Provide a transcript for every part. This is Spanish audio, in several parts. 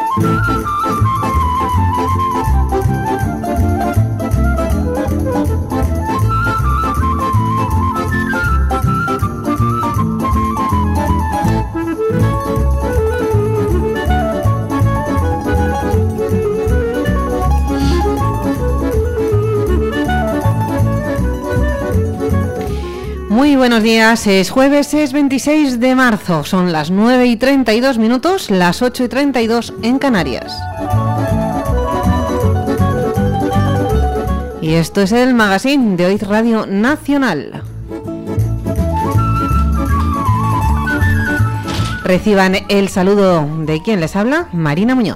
Muy buenos días, es jueves, es 26 de marzo, son las 9:32, las 8:32 en Canarias. Y esto es el magazine de OIZ Radio Nacional. Reciban el saludo de quien les habla, Marina Muñoz.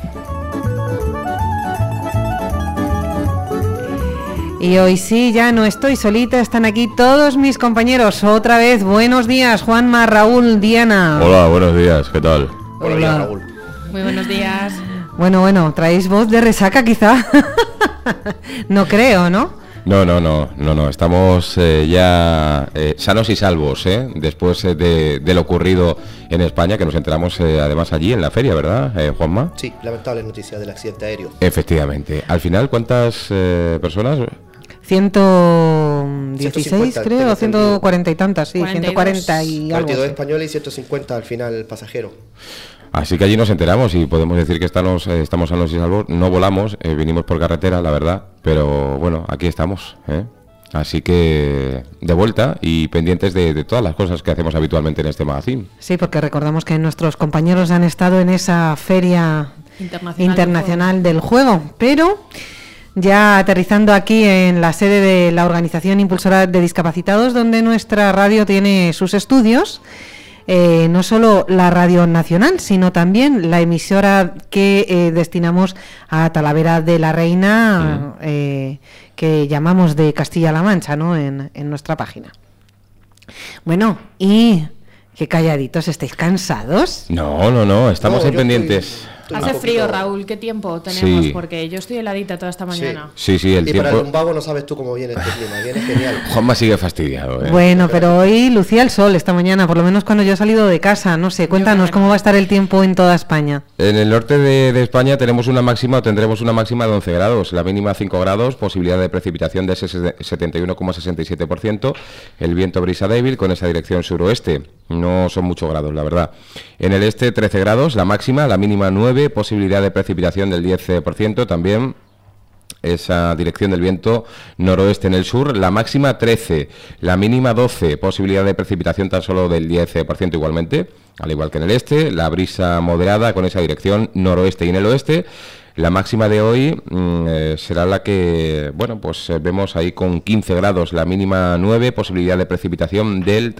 Y hoy sí, ya no estoy solita, están aquí todos mis compañeros. Otra vez, buenos días, Juanma, Raúl, Diana. Hola, buenos días, ¿qué tal? Buenos días, Raúl. Muy buenos días. Bueno, ¿traéis voz de resaca quizá? No creo, ¿no? No, estamos ya sanos y salvos, después de lo ocurrido en España, que nos enteramos además allí en la feria, ¿verdad, Juanma? Sí, lamentable noticia del accidente aéreo. Efectivamente. Al final, ¿cuántas personas? 116 creo, 140 y tantas, sí, 42. 140 y algo. 42 españoles y 150 al final pasajero. Así que allí nos enteramos y podemos decir que estamos sanos y salvos. No volamos, vinimos por carretera, la verdad, pero bueno, aquí estamos, Así que de vuelta y pendientes de todas las cosas que hacemos habitualmente en este magazine. Sí, porque recordamos que nuestros compañeros han estado en esa feria internacional del juego, pero ya aterrizando aquí en la sede de la Organización Impulsora de Discapacitados, donde nuestra radio tiene sus estudios. No solo la radio nacional, sino también la emisora que destinamos a Talavera de la Reina, que llamamos de Castilla-La Mancha, ¿no? En nuestra página. Bueno, y qué calladitos, ¿estáis cansados? No, estamos pendientes. Hace frío, Raúl, ¿qué tiempo tenemos? Sí. Porque yo estoy heladita toda esta mañana. Sí, el y tiempo. para el lumbago no sabes tú cómo viene este clima, viene genial. Juanma sigue fastidiado, Bueno, pero hoy lucía el sol esta mañana, por lo menos cuando yo he salido de casa, no sé, cuéntanos cómo va a estar el tiempo en toda España. En el norte de España tendremos una máxima de 11 grados, la mínima 5 grados, posibilidad de precipitación de ese 71,67%, el viento brisa débil con esa dirección suroeste, no son muchos grados, la verdad. En el este 13 grados, la máxima, la mínima 9, posibilidad de precipitación del 10%, también esa dirección del viento noroeste en el sur, la máxima 13, la mínima 12, posibilidad de precipitación tan solo del 10% igualmente, al igual que en el este, la brisa moderada con esa dirección noroeste y en el oeste. La máxima de hoy será la que, vemos ahí con 15 grados, la mínima 9, posibilidad de precipitación del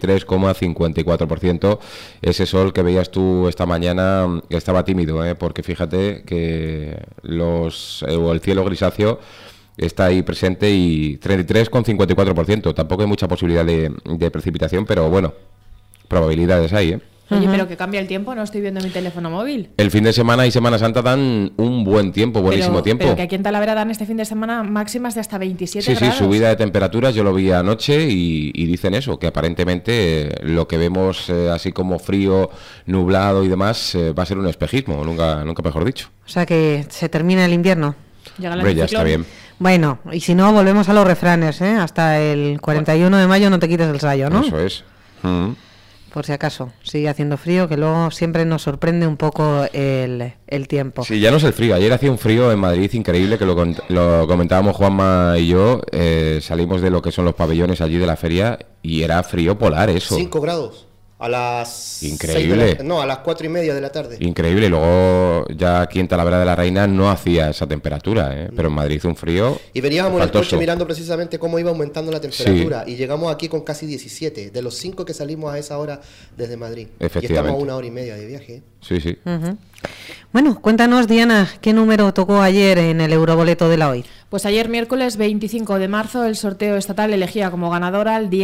33,54%. Ese sol que veías tú esta mañana estaba tímido, porque fíjate que el cielo grisáceo está ahí presente y 33,54%. Tampoco hay mucha posibilidad de precipitación, pero bueno, probabilidades hay, Oye, pero que cambia el tiempo, no estoy viendo mi teléfono móvil. El fin de semana y Semana Santa dan un buen tiempo, buenísimo tiempo. Pero que aquí en Talavera dan este fin de semana máximas de hasta 27 grados. Sí, subida de temperaturas, yo lo vi anoche y dicen eso, que aparentemente lo que vemos así como frío, nublado y demás, va a ser un espejismo, nunca mejor dicho. O sea que se termina el invierno. Hombre, ya está bien. Bueno, y si no, volvemos a los refranes, hasta el 41 de mayo no te quites el sayo, ¿no? Eso es. Por si acaso, sigue haciendo frío, que luego siempre nos sorprende un poco el tiempo. Sí, ya no es el frío. Ayer hacía un frío en Madrid increíble, que lo comentábamos Juanma y yo. Salimos de lo que son los pabellones allí de la feria y era frío polar eso. 5 grados. A las increíble. A las 4:30 de la tarde. Increíble. Luego ya aquí en Talavera de la Reina no hacía esa temperatura, pero en Madrid un frío. Y veníamos faltoso. en el coche mirando precisamente cómo iba aumentando la temperatura, y llegamos aquí con casi 17, de los 5 que salimos a esa hora desde Madrid. Efectivamente. Y estamos a 1 hora y media de viaje. Sí. Bueno, cuéntanos, Diana, ¿qué número tocó ayer en el Euroboleto de la OIZ? Pues ayer, miércoles 25 de marzo, el sorteo estatal elegía como ganadora al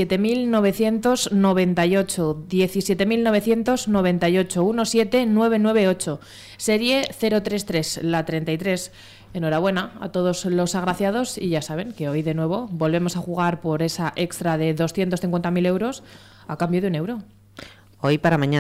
17.998, 17998, serie 033, la 33. Enhorabuena a todos los agraciados y ya saben que hoy de nuevo volvemos a jugar por esa extra de 250.000 euros a cambio de €1. Hoy para mañana.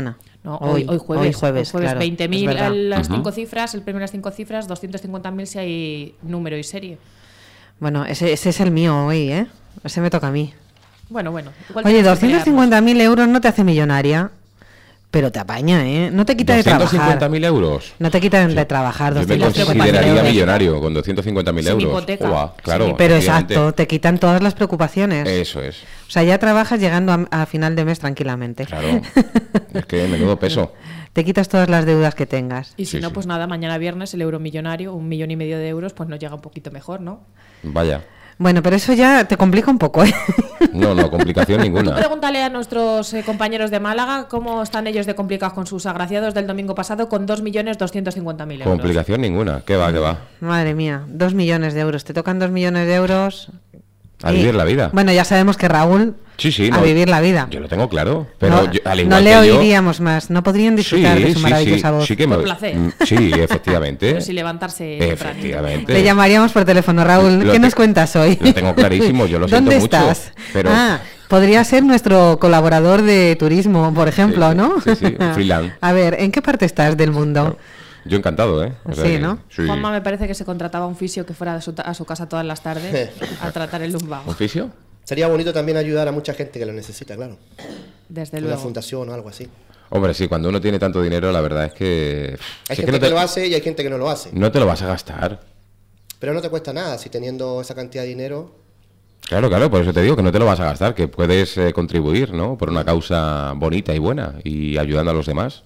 No, hoy jueves, claro, 20.000 las 5 cifras, el premio de las 5 cifras, 250.000 si hay número y serie. Bueno, ese es el mío hoy, ¿eh? Ese me toca a mí. Bueno. Oye, 250.000 euros no te hace millonaria, pero te apaña, ¿eh? No te quita de trabajar. ¿250.000 euros? No te quita de trabajar. Yo me consideraría millonario con 250.000 euros. Hipoteca. Claro, sí, pero exacto, te quitan todas las preocupaciones. Eso es. O sea, ya trabajas llegando a final de mes tranquilamente. Claro, es que menudo peso. Te quitas todas las deudas que tengas. Y si no, pues nada, mañana viernes el euro millonario, 1,5 millones de euros, pues nos llega un poquito mejor, ¿no? Vaya. Bueno, pero eso ya te complica un poco, ¿eh? No, complicación ninguna. Tú pregúntale a nuestros compañeros de Málaga cómo están ellos de complicados con sus agraciados del domingo pasado con 2.250.000 euros. Complicación ninguna, ¿qué va? Madre mía, 2 millones de euros. Te tocan 2 millones de euros... A vivir la vida. Bueno, ya sabemos que Raúl a vivir la vida. Yo lo tengo claro, pero no le oiríamos más, no podrían disfrutar de su maravillosa voz. Por placer. Sí, efectivamente. Pero si levantarse efectivamente. Le llamaríamos por teléfono, Raúl. ¿Qué nos cuentas hoy? Lo tengo clarísimo, yo lo siento mucho. ¿Dónde estás? Pero... podría ser nuestro colaborador de turismo, por ejemplo, ¿no? Sí, freelance. A ver, ¿en qué parte estás del mundo? Claro. Yo encantado, ¿eh? O sea, sí, ¿no? Sí. Juanma me parece que se contrataba un fisio que fuera a su casa todas las tardes a tratar el lumbago. ¿Un fisio? Sería bonito también ayudar a mucha gente que lo necesita, claro. Desde luego. Una fundación o algo así. Hombre, sí, cuando uno tiene tanto dinero, la verdad es que... Hay gente que lo hace y hay gente que no lo hace. No te lo vas a gastar. Pero no te cuesta nada si teniendo esa cantidad de dinero... Claro, por eso te digo que no te lo vas a gastar, que puedes contribuir, ¿no? Por una causa bonita y buena y ayudando a los demás.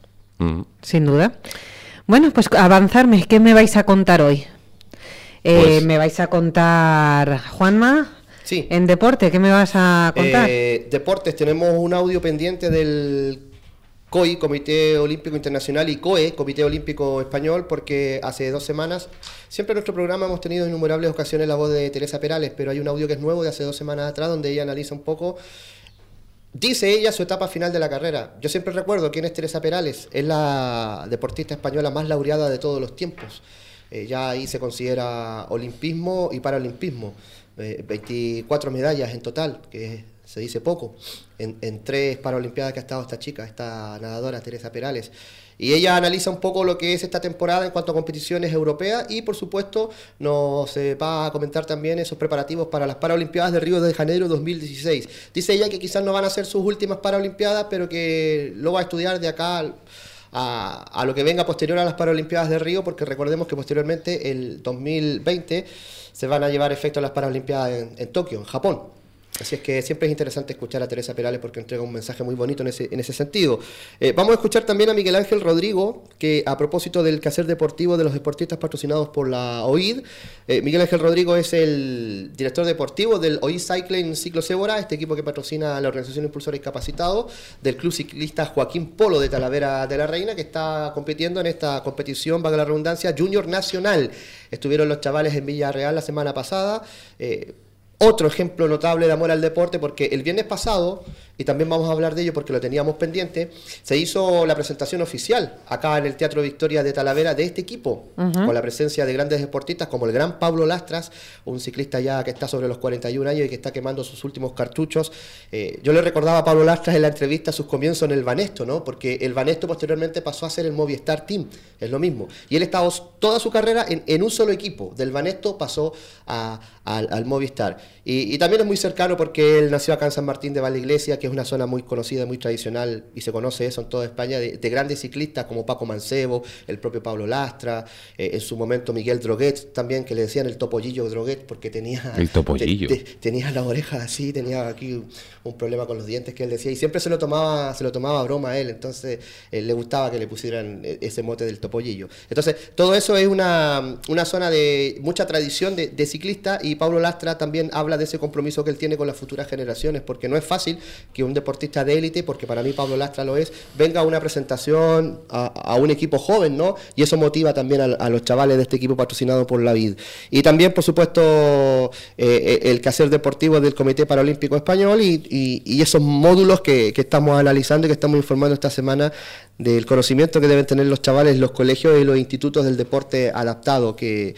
Sin duda. Bueno, pues avanzarme, ¿qué me vais a contar hoy? Pues, ¿me vais a contar, Juanma? Sí. ¿En deporte qué me vas a contar? Deportes, tenemos un audio pendiente del COI, Comité Olímpico Internacional, y COE, Comité Olímpico Español, porque hace 2 semanas, siempre en nuestro programa hemos tenido en innumerables ocasiones la voz de Teresa Perales, pero hay un audio que es nuevo de hace 2 semanas atrás, donde ella analiza un poco... Dice ella su etapa final de la carrera. Yo siempre recuerdo quién es Teresa Perales. Es la deportista española más laureada de todos los tiempos. Ya ahí se considera olimpismo y paralimpismo. 24 medallas en total, que se dice poco. En 3 paralimpiadas que ha estado esta chica, esta nadadora Teresa Perales. Y ella analiza un poco lo que es esta temporada en cuanto a competiciones europeas y, por supuesto, nos va a comentar también esos preparativos para las Paralimpiadas de Río de Janeiro 2016. Dice ella que quizás no van a ser sus últimas Paralimpiadas, pero que lo va a estudiar de acá a lo que venga posterior a las Paralimpiadas de Río, porque recordemos que posteriormente, el 2020, se van a llevar efecto las Paralimpiadas en Tokio, en Japón. Así es que siempre es interesante escuchar a Teresa Perales porque entrega un mensaje muy bonito en ese sentido. Vamos a escuchar también a Miguel Ángel Rodrigo, que a propósito del quehacer deportivo de los deportistas patrocinados por la OID, Miguel Ángel Rodrigo es el director deportivo del OID Cycling Ciclo Sébora, este equipo que patrocina la Organización Impulsora Discapacitado, del Club Ciclista Joaquín Polo de Talavera de la Reina, que está compitiendo en esta competición, valga la redundancia, Junior Nacional. Estuvieron los chavales en Villarreal la semana pasada. Otro ejemplo notable de amor al deporte, porque el viernes pasado, y también vamos a hablar de ello porque lo teníamos pendiente, se hizo la presentación oficial acá en el Teatro Victoria de Talavera de este equipo, con la presencia de grandes deportistas como el gran Pablo Lastras, un ciclista ya que está sobre los 41 años y que está quemando sus últimos cartuchos. Yo le recordaba a Pablo Lastras en la entrevista sus comienzos en el Banesto, ¿no? Porque el Banesto posteriormente pasó a ser el Movistar Team, es lo mismo. Y él estaba toda su carrera en un solo equipo, del Banesto pasó al Movistar. Y también es muy cercano porque él nació acá en San Martín de Valdeiglesia, que es una zona muy conocida, muy tradicional, y se conoce eso en toda España, de grandes ciclistas como Paco Mancebo, el propio Pablo Lastra, en su momento Miguel Droguet también, que le decían el topollillo Droguet porque tenía... El topollillo. Tenía la oreja así, tenía aquí un problema con los dientes que él decía, y siempre se lo tomaba a broma a él, entonces le gustaba que le pusieran ese mote del topollillo. Entonces, todo eso es una zona de mucha tradición de ciclista, y Pablo Lastra también habla de ese compromiso que él tiene con las futuras generaciones, porque no es fácil que un deportista de élite, porque para mí Pablo Lastra lo es, venga a una presentación a un equipo joven, ¿no? Y eso motiva también a los chavales de este equipo patrocinado por la VID. Y también, por supuesto, el quehacer deportivo del Comité Paralímpico Español y esos módulos que estamos analizando y que estamos informando esta semana del conocimiento que deben tener los chavales, los colegios y los institutos del deporte adaptado, que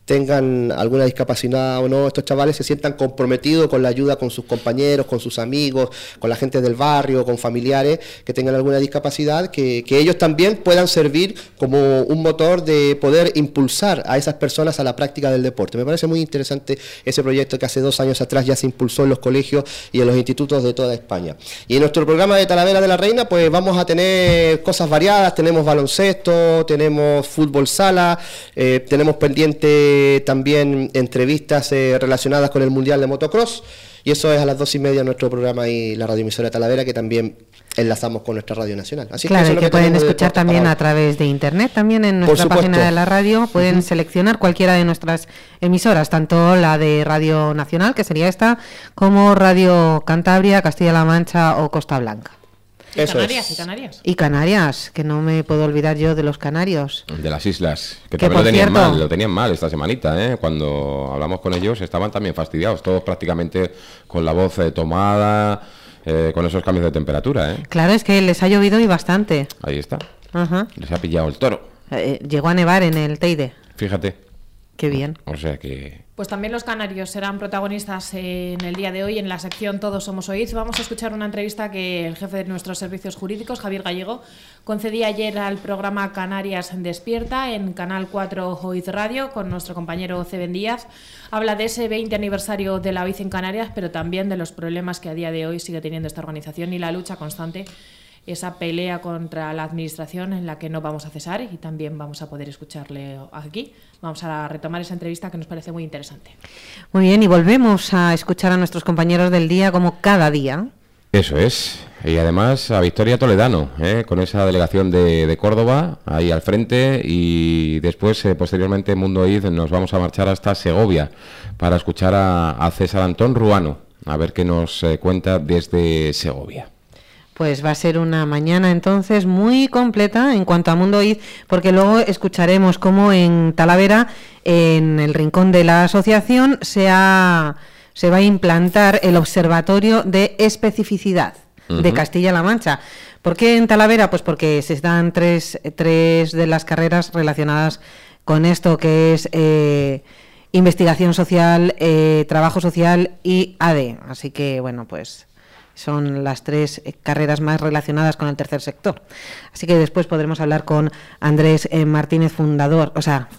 tengan alguna discapacidad o no, estos chavales se sientan comprometidos con la ayuda con sus compañeros, con sus amigos, con la gente del barrio, con familiares que tengan alguna discapacidad, que ellos también puedan servir como un motor de poder impulsar a esas personas a la práctica del deporte. Me parece muy interesante ese proyecto que hace 2 años atrás ya se impulsó en los colegios y en los institutos de toda España. Y en nuestro programa de Talavera de la Reina pues vamos a tener cosas variadas, tenemos baloncesto, tenemos fútbol sala, tenemos pendiente también entrevistas relacionadas con el Mundial de Motocross, y eso es a las 2:30 nuestro programa y la radioemisora Talavera, que también enlazamos con nuestra radio nacional. Así claro, que que pueden escuchar también a través de internet, también en nuestra página de la radio, pueden seleccionar cualquiera de nuestras emisoras, tanto la de Radio Nacional, que sería esta, como Radio Cantabria, Castilla-La Mancha o Costa Blanca. Y Canarias, y Canarias. Y Canarias, que no me puedo olvidar yo de los canarios. De las islas, que también lo tenían mal esta semanita, ¿eh? Cuando hablamos con ellos estaban también fastidiados, todos prácticamente con la voz tomada, con esos cambios de temperatura, ¿eh? Claro, es que les ha llovido y bastante. Ahí está. Ajá. Les ha pillado el toro. Llegó a nevar en el Teide. Fíjate. Qué bien. O sea que... Pues también los canarios serán protagonistas en el día de hoy en la sección Todos Somos OID. Vamos a escuchar una entrevista que el jefe de nuestros servicios jurídicos, Javier Gallego, concedía ayer al programa Canarias Despierta en Canal 4 OID Radio con nuestro compañero Ceben Díaz. Habla de ese 20 aniversario de la OID en Canarias, pero también de los problemas que a día de hoy sigue teniendo esta organización y la lucha constante, esa pelea contra la administración en la que no vamos a cesar, y también vamos a poder escucharle aquí. Vamos a retomar esa entrevista que nos parece muy interesante. Muy bien, y volvemos a escuchar a nuestros compañeros del día como cada día. Eso es, y además a Victoria Toledano, con esa delegación de Córdoba ahí al frente, y después, posteriormente, Mundo OID, nos vamos a marchar hasta Segovia para escuchar a César Antón Ruano, a ver qué nos cuenta desde Segovia. Pues va a ser una mañana entonces muy completa en cuanto a Mundo OID, porque luego escucharemos cómo en Talavera, en el rincón de la asociación, se va a implantar el Observatorio de Especificidad de Castilla-La Mancha. ¿Por qué en Talavera? Pues porque se dan tres de las carreras relacionadas con esto, que es investigación social, trabajo social y AD. Así que, bueno, pues son las 3 carreras más relacionadas con el tercer sector. Así que después podremos hablar con Andrés Martínez, fundador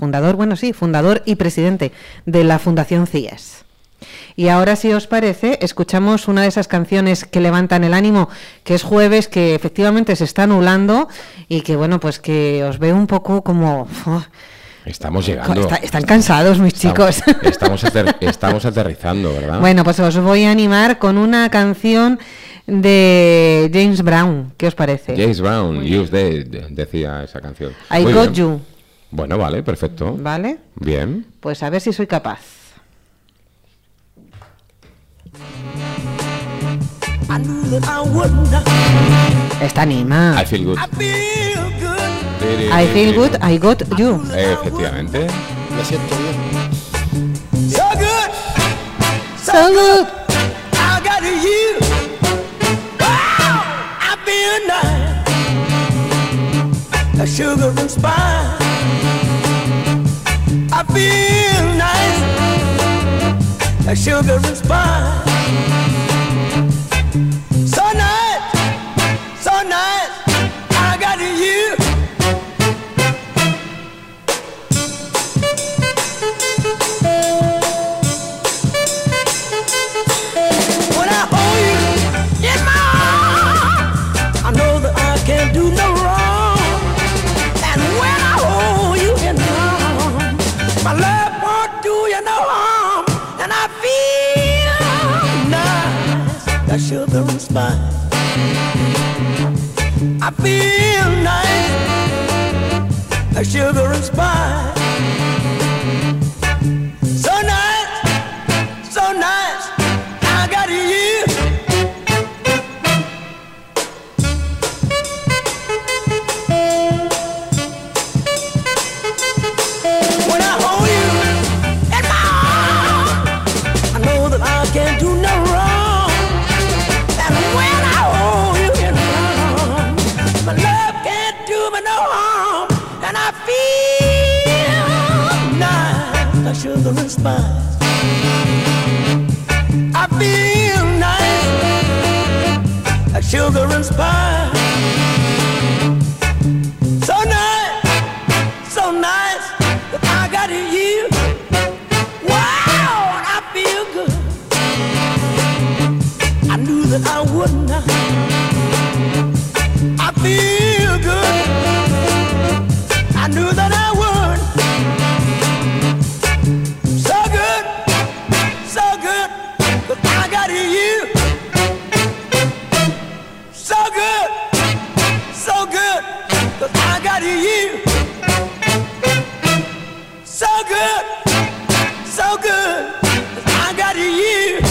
y presidente de la Fundación CIES. Y ahora, si os parece, escuchamos una de esas canciones que levantan el ánimo, que es jueves, que efectivamente se está nublando y que, bueno, pues que os veo un poco como... Estamos llegando. Están cansados, mis chicos. Estamos aterrizando, ¿verdad? Bueno, pues os voy a animar con una canción de James Brown. ¿Qué os parece? James Brown, Use Dead, decía esa canción. I Muy Got bien. You. Bueno, vale, perfecto. ¿Vale? Bien. Pues a ver si soy capaz. Esta anima. I Feel Good. I Feel Good, I Got You. Efectivamente. Me siento bien. So good, So good. I got you. Wow, I feel nice. A sugar and spice. I feel nice. A sugar and spice. So nice, so nice. I got you. When I hold you in my arms, I know that I can't do no wrong. And when I hold you in my arms, my love won't do you no harm. And I feel nice, that sugar and spice. I feel nice, that sugar and spice. So nice, so nice. I got you. When I hold you in my arms, I know that I can't do no wrong. And when I hold you in my arms, my love can't do me no harm. And I feel nice, like sugar and spice. I feel nice like sugar and spice. So nice that I got you. Wow, I feel good. I knew that I would not. I feel good. I knew that I would. So good, that I got you. So good, that I got you. So good, that I got you.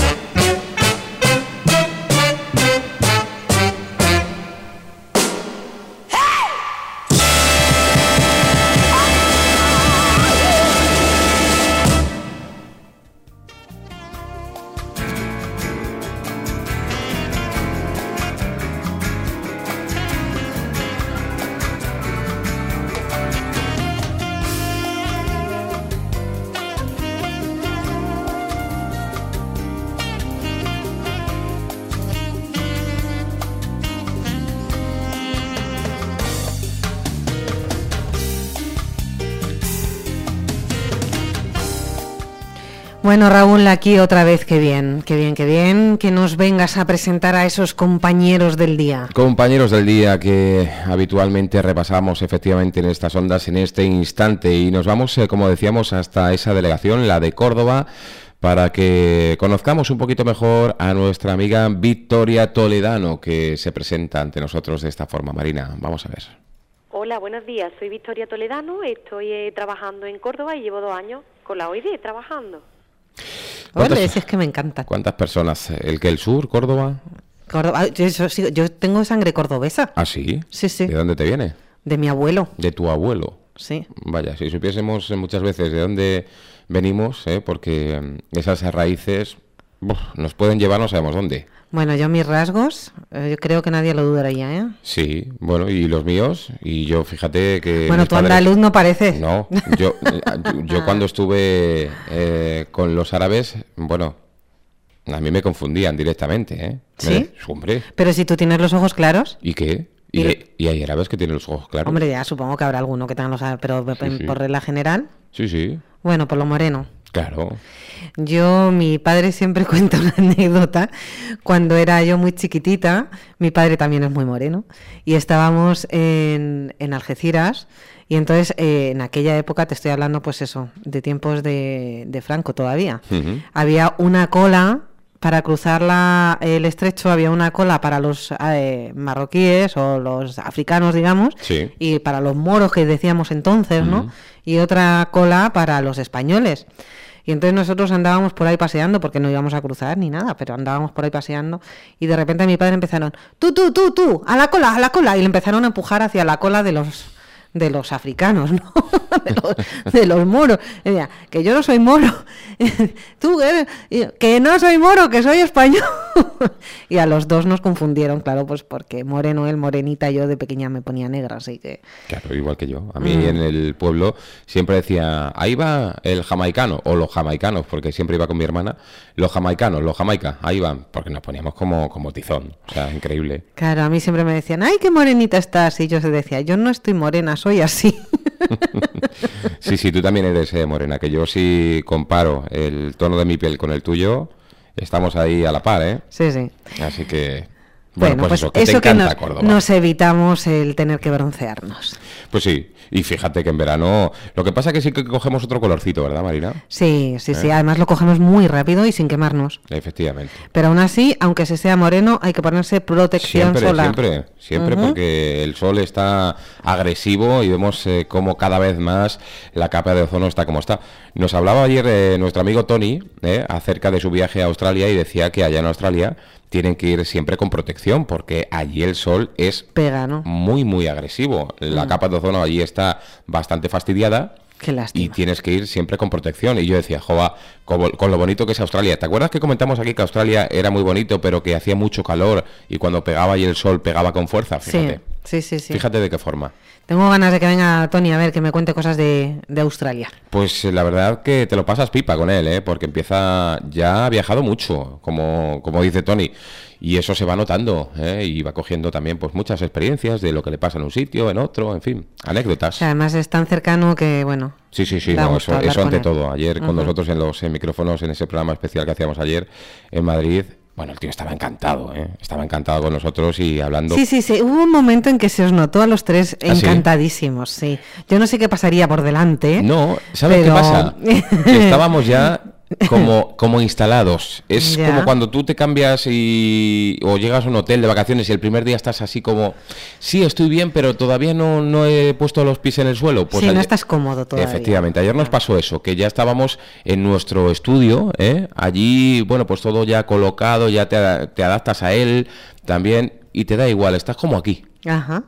Bueno, Raúl, aquí otra vez, qué bien que nos vengas a presentar a esos compañeros del día. Compañeros del día que habitualmente repasamos efectivamente en estas ondas en este instante y nos vamos, como decíamos, hasta esa delegación, la de Córdoba, para que conozcamos un poquito mejor a nuestra amiga Victoria Toledano, que se presenta ante nosotros de esta forma. Marina, vamos a ver. Hola, buenos días, soy Victoria Toledano, estoy trabajando en Córdoba y llevo 2 años con la OID trabajando. Ole, es que me encanta. ¿Cuántas personas? ¿El sur, Córdoba? Córdoba, yo tengo sangre cordobesa. ¿Ah, sí? Sí, sí. ¿De dónde te viene? De mi abuelo. ¿De tu abuelo? Sí. Vaya, si supiésemos muchas veces de dónde venimos, porque esas raíces nos pueden llevar no sabemos dónde. Bueno, yo mis rasgos, yo creo que nadie lo dudaría, ¿eh? Sí, bueno, y los míos, y yo fíjate que... Bueno, tu andaluz no pareces. No, yo cuando estuve con los árabes, bueno, a mí me confundían directamente, ¿eh? ¿Sí? Hombre. Pero si tú tienes los ojos claros... ¿Y qué? ¿Y hay árabes que tienen los ojos claros? Hombre, ya supongo que habrá alguno que tenga los árabes, pero sí. Por regla general... Sí. Bueno, por lo moreno. Claro. Mi padre siempre cuenta una anécdota. Cuando era yo muy chiquitita, mi padre también es muy moreno, y estábamos en Algeciras, y entonces en aquella época, te estoy hablando pues eso, de tiempos de Franco todavía, había una cola para cruzar el estrecho, había una cola para los marroquíes o los africanos, digamos, sí, y para los moros que decíamos entonces, ¿no? Y otra cola para los españoles. Y entonces nosotros andábamos por ahí paseando, porque no íbamos a cruzar ni nada, pero andábamos por ahí paseando, y de repente a mi padre empezaron, tú, a la cola, y le empezaron a empujar hacia la cola de los africanos, ¿no? de los moros. Decía, que yo no soy moro. Tú, que no soy moro, que soy español. Y a los dos nos confundieron, claro, pues porque moreno él, morenita, yo de pequeña me ponía negra, así que... Claro, igual que yo. A mí en el pueblo siempre decía, ahí va el jamaicano, o los jamaicanos, porque siempre iba con mi hermana, los jamaicanos, los jamaica, ahí van, porque nos poníamos como tizón, o sea, increíble. Claro, a mí siempre me decían, ay, qué morenita estás, y yo se decía, yo no estoy morena, soy así. Sí, tú también eres morena, que yo sí comparo el tono de mi piel con el tuyo, estamos ahí a la par, ¿eh? Sí. Así que... Bueno, pues eso que nos evitamos el tener que broncearnos. Pues sí, y fíjate que en verano... Lo que pasa es que sí que cogemos otro colorcito, ¿verdad, Marina? Sí, además lo cogemos muy rápido y sin quemarnos. Efectivamente. Pero aún así, aunque se sea moreno, hay que ponerse protección solar. Siempre, porque el sol está agresivo y vemos cómo cada vez más la capa de ozono está como está. Nos hablaba ayer nuestro amigo Tony acerca de su viaje a Australia y decía que allá en Australia tienen que ir siempre con protección porque allí el sol es muy, muy agresivo. La capa de ozono allí está bastante fastidiada. Qué lástima. Y tienes que ir siempre con protección. Y yo decía, jova, con lo bonito que es Australia. ¿Te acuerdas que comentamos aquí que Australia era muy bonito, pero que hacía mucho calor y cuando pegaba y el sol pegaba con fuerza? Fíjate. Sí, sí, sí. Fíjate de qué forma. Tengo ganas de que venga Tony a ver, que me cuente cosas de Australia. Pues la verdad que te lo pasas pipa con él, ¿eh? Porque ya ha viajado mucho, como dice Tony, y eso se va notando, ¿eh? Y va cogiendo también pues muchas experiencias de lo que le pasa en un sitio, en otro, en fin, anécdotas. O sea, además es tan cercano que, bueno... Sí, no, eso ante todo. Ayer con nosotros en los micrófonos, en ese programa especial que hacíamos ayer en Madrid... Bueno, el tío estaba encantado, ¿eh? Estaba encantado con nosotros y hablando... Sí. Hubo un momento en que se os notó a los tres encantadísimos, sí. Yo no sé qué pasaría por delante. No, ¿sabes qué pasa? Que estábamos ya como instalados. Es ya. Como cuando tú te cambias o llegas a un hotel de vacaciones y el primer día estás así como... Sí, estoy bien, pero todavía no he puesto los pies en el suelo. Pues sí, no estás cómodo todavía. Efectivamente, ayer nos pasó eso, que ya estábamos en nuestro estudio, ¿eh? Allí, bueno, pues todo ya colocado, ya te adaptas a él también y te da igual, estás como aquí. Ajá.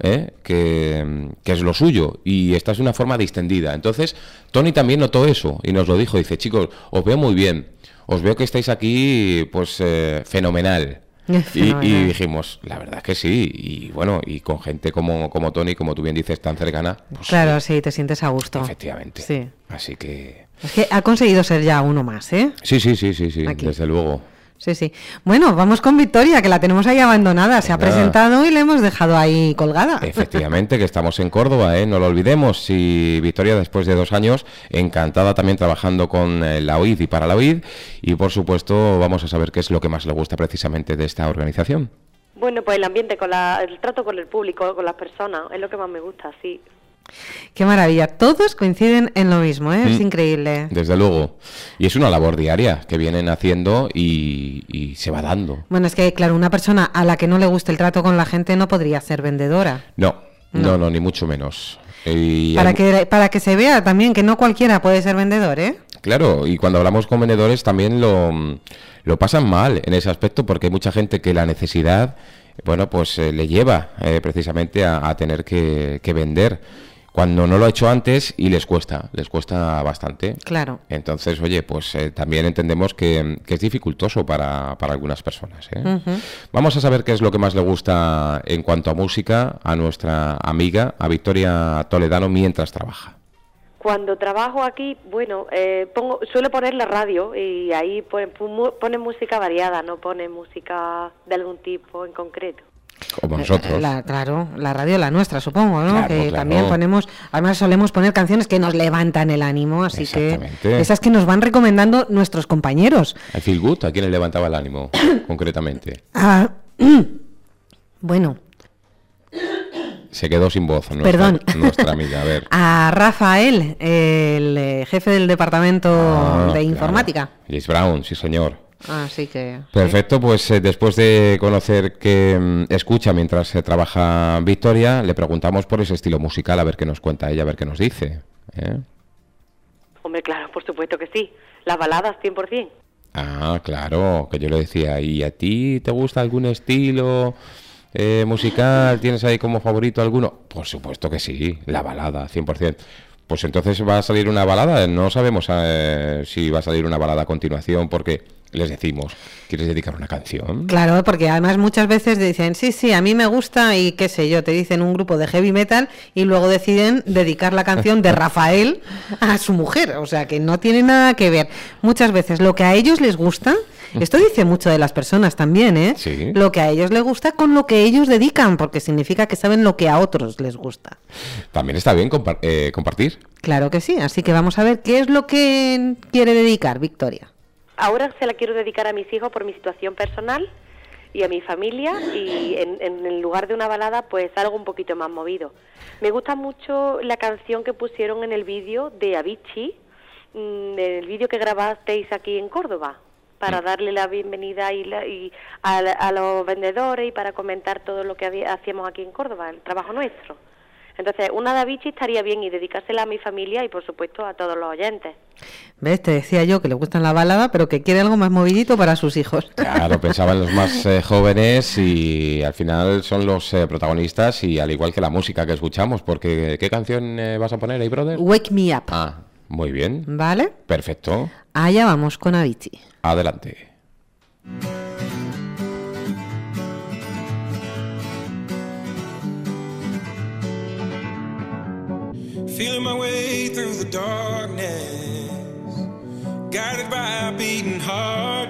Que es lo suyo y esta es una forma distendida. Entonces Tony también notó eso y nos lo dijo, dice: chicos, os veo muy bien, os veo que estáis aquí pues fenomenal. Y dijimos, la verdad que sí, y bueno, y con gente como Tony, como tú bien dices, tan cercana, pues claro, sí, te sientes a gusto. Efectivamente. Sí. Así que... Es que ha conseguido ser ya uno más, ¿eh? Sí, aquí. Desde luego. Sí. Bueno, vamos con Victoria, que la tenemos ahí abandonada. Se ha presentado y le hemos dejado ahí colgada. Efectivamente, que estamos en Córdoba, ¿eh? No lo olvidemos. Y Victoria, después de 2 años, encantada también trabajando con la OID y para la OID. Y, por supuesto, vamos a saber qué es lo que más le gusta precisamente de esta organización. Bueno, pues el ambiente, el trato con el público, con las personas, es lo que más me gusta, sí. Qué maravilla, todos coinciden en lo mismo, ¿eh? Es increíble. Desde luego, y es una labor diaria que vienen haciendo y se va dando. Bueno, es que claro, una persona a la que no le guste el trato con la gente no podría ser vendedora. No, ni mucho menos. Para que se vea también que no cualquiera puede ser vendedor, ¿eh? Claro, y cuando hablamos con vendedores también lo pasan mal en ese aspecto, porque hay mucha gente que la necesidad, bueno, pues le lleva precisamente a tener que vender cuando no lo ha hecho antes y les cuesta bastante. Claro. Entonces, oye, pues también entendemos que es dificultoso para algunas personas, ¿eh? Uh-huh. Vamos a saber qué es lo que más le gusta en cuanto a música a nuestra amiga, a Victoria Toledano, mientras trabaja. Cuando trabajo aquí, bueno, suelo poner la radio y ahí pone música variada, no pone música de algún tipo en concreto. Como nosotros. Claro, la radio la nuestra, supongo, ¿no? Claro. También además solemos poner canciones que nos levantan el ánimo, así que esas que nos van recomendando nuestros compañeros. I Feel Good, ¿a quién le levantaba el ánimo, concretamente? Bueno. Se quedó sin voz nuestra amiga, a ver. A Rafael, el jefe del departamento de informática. James Brown, sí señor. Así que... Perfecto, pues después de conocer qué escucha mientras trabaja Victoria, le preguntamos por ese estilo musical, a ver qué nos cuenta ella, a ver qué nos dice. Hombre, claro, por supuesto que sí. Las baladas, 100%. Ah, claro, que yo le decía, ¿y a ti te gusta algún estilo musical? ¿Tienes ahí como favorito alguno? Por supuesto que sí, la balada, 100%. Pues entonces va a salir una balada, no sabemos si va a salir una balada a continuación, porque les decimos, ¿quieres dedicar una canción? Claro, porque además muchas veces dicen, sí, a mí me gusta y qué sé yo, te dicen un grupo de heavy metal y luego deciden dedicar la canción de Rafael a su mujer, o sea que no tiene nada que ver. Muchas veces lo que a ellos les gusta, esto dice mucho de las personas también, ¿eh? Sí. Lo que a ellos les gusta con lo que ellos dedican, porque significa que saben lo que a otros les gusta. También está bien compartir. Claro que sí, así que vamos a ver qué es lo que quiere dedicar Victoria. Ahora se la quiero dedicar a mis hijos por mi situación personal y a mi familia, y en lugar de una balada, pues algo un poquito más movido. Me gusta mucho la canción que pusieron en el vídeo de Avicii, el vídeo que grabasteis aquí en Córdoba, para darle la bienvenida a los vendedores y para comentar todo lo que hacíamos aquí en Córdoba, el trabajo nuestro. Entonces, una de Avicii estaría bien y dedicársela a mi familia y, por supuesto, a todos los oyentes. ¿Ves? Te decía yo que le gustan la balada, pero que quiere algo más movidito para sus hijos. Claro, pensaba en los más jóvenes y al final son los protagonistas, y al igual que la música que escuchamos, porque ¿qué canción vas a poner ahí, brother? Wake Me Up. Ah, muy bien. ¿Vale? Perfecto. Allá vamos con Avicii. Adelante. feeling my way through the darkness, guided by a beating heart.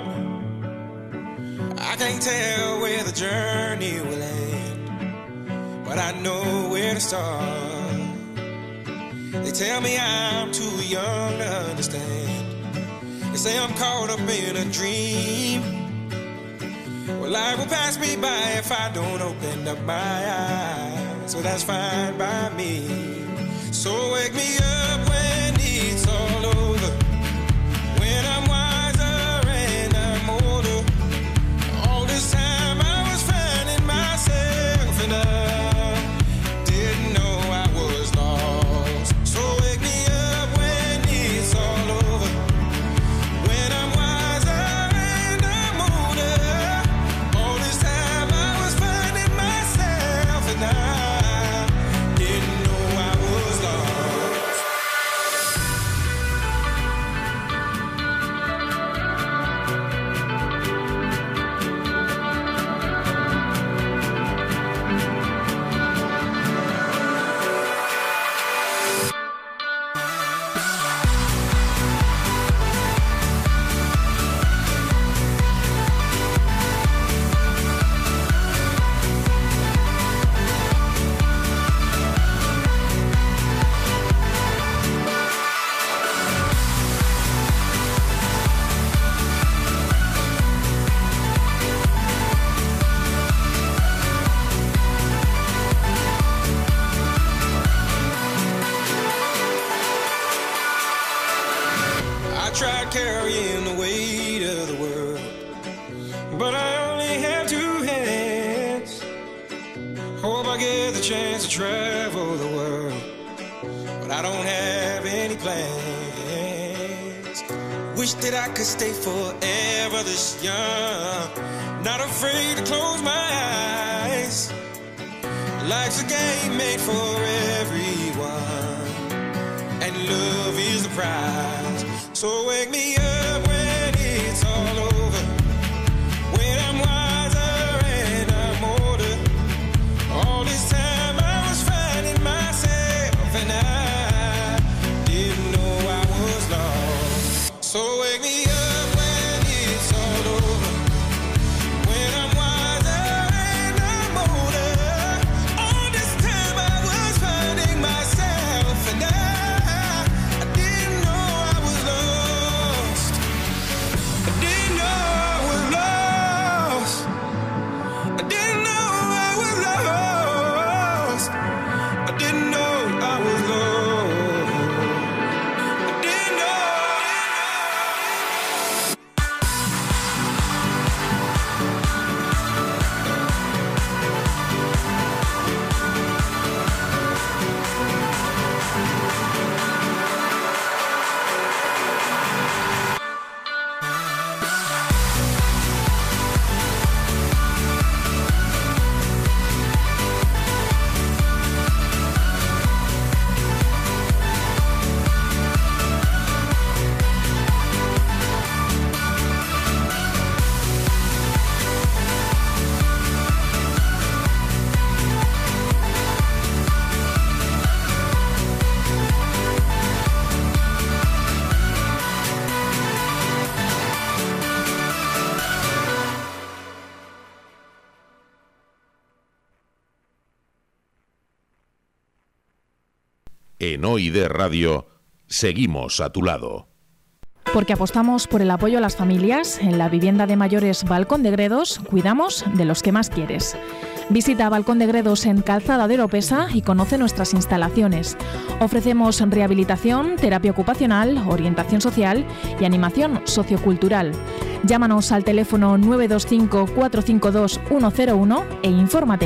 I can't tell where the journey will end, but I know where to start. They tell me I'm too young to understand. They say I'm caught up in a dream. Well, life will pass me by if I don't open up my eyes. So that's fine by me. So wake me up when it's all over, when I'm wiser and I'm older. All this time I was finding myself and I didn't know I was lost. So wake me up when it's all over, when I'm wiser and I'm older. All this time I was finding myself and I didn't know I was lost. I tried carrying the weight of the world, but I only have two hands. Hope I get the chance to travel the world, but I don't have any plans. Wish that I could stay forever this young, not afraid to close my eyes. Life's a game made for everyone, and love is the prize. So wake me up when it's all over, when I'm wiser and I'm older. All this time I was finding myself and I didn't know I was lost. So wake me up when it's all over, when I'm wiser and I'm older. All this time I was finding myself and I didn't know I was lost. I didn't know I was lost. I didn't know I was lost. I didn't know I was lost. I didn't know. En OID Radio, seguimos a tu lado. Porque apostamos por el apoyo a las familias, en la vivienda de mayores Balcón de Gredos, cuidamos de los que más quieres. Visita Balcón de Gredos en Calzada de Oropesa y conoce nuestras instalaciones. Ofrecemos rehabilitación, terapia ocupacional, orientación social y animación sociocultural. Llámanos al teléfono 925 452 101 e infórmate.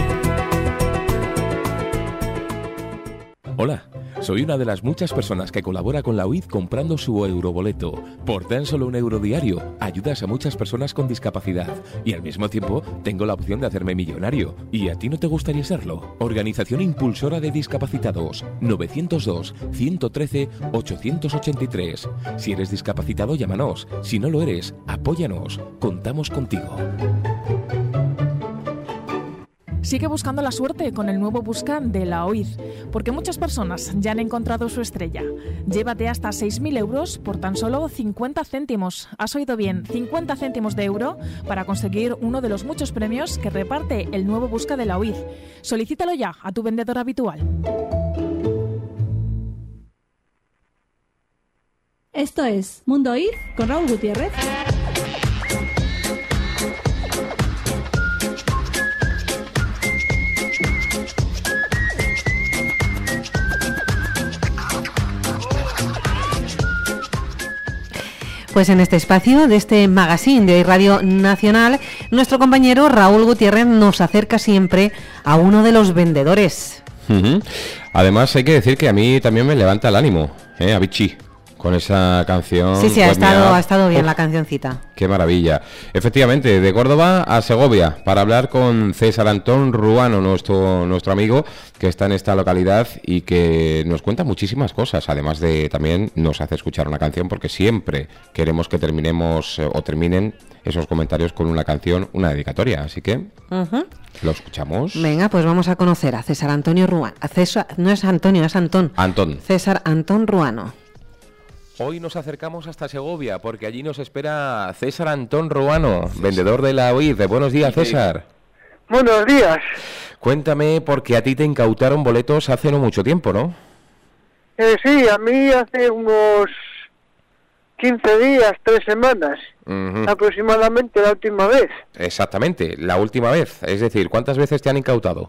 Hola, soy una de las muchas personas que colabora con la UID comprando su euroboleto. Por tan solo €1 diario, ayudas a muchas personas con discapacidad y al mismo tiempo tengo la opción de hacerme millonario. ¿Y a ti no te gustaría serlo? Organización Impulsora de Discapacitados, 902 113 883. Si eres discapacitado, llámanos. Si no lo eres, apóyanos. Contamos contigo. Sigue buscando la suerte con el nuevo Busca de la OIZ, porque muchas personas ya han encontrado su estrella. Llévate hasta 6.000 euros por tan solo 50 céntimos. Has oído bien, 50 céntimos de euro para conseguir uno de los muchos premios que reparte el nuevo Busca de la OIZ. Solicítalo ya a tu vendedor habitual. Esto es Mundo OIZ con Raúl Gutiérrez. Pues en este espacio de este magazine de Radio Nacional, nuestro compañero Raúl Gutiérrez nos acerca siempre a uno de los vendedores. Además, hay que decir que a mí también me levanta el ánimo, Avicii, con esa canción. Sí, pues ha estado bien la cancioncita. Qué maravilla. Efectivamente, de Córdoba a Segovia, para hablar con César Antón Ruano, nuestro amigo, que está en esta localidad y que nos cuenta muchísimas cosas. Además de también nos hace escuchar una canción, porque siempre queremos que terminen esos comentarios con una canción, una dedicatoria. Así que lo escuchamos. Venga, pues vamos a conocer a César Antonio Ruano. No es Antonio, es Antón. Antón. César Antón Ruano. Hoy nos acercamos hasta Segovia porque allí nos espera César Antón Ruano, vendedor de la OIZ. Buenos días, César. Buenos días. Cuéntame, porque a ti te incautaron boletos hace no mucho tiempo, ¿no? Sí, a mí hace unos 15 días, 3 semanas, aproximadamente la última vez. Exactamente, la última vez. Es decir, ¿cuántas veces te han incautado?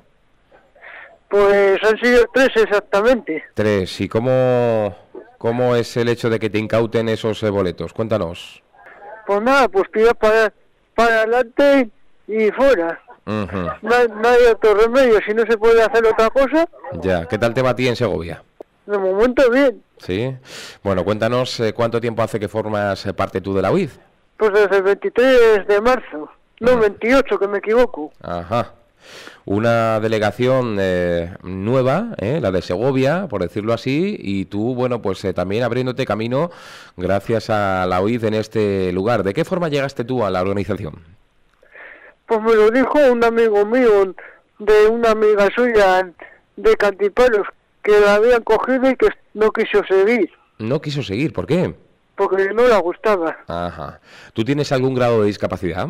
Pues han sido 3 exactamente. 3. ¿Y cómo es el hecho de que te incauten esos boletos? Cuéntanos. Pues nada, pues tira para adelante y fuera. No hay otro remedio, si no se puede hacer otra cosa. Ya, ¿qué tal te va a ti en Segovia? De momento bien. Sí. Bueno, cuéntanos cuánto tiempo hace que formas parte tú de la OIZ. Pues desde el 23 de marzo. No, 28, que me equivoco. Ajá. Una delegación nueva, la de Segovia, por decirlo así, y tú, bueno, pues también abriéndote camino gracias a la OIZ en este lugar. ¿De qué forma llegaste tú a la organización? Pues me lo dijo un amigo mío, de una amiga suya de Cantipalos, que la habían cogido y que no quiso seguir. ¿No quiso seguir? ¿Por qué? Porque no le gustaba. Ajá. ¿Tú tienes algún grado de discapacidad?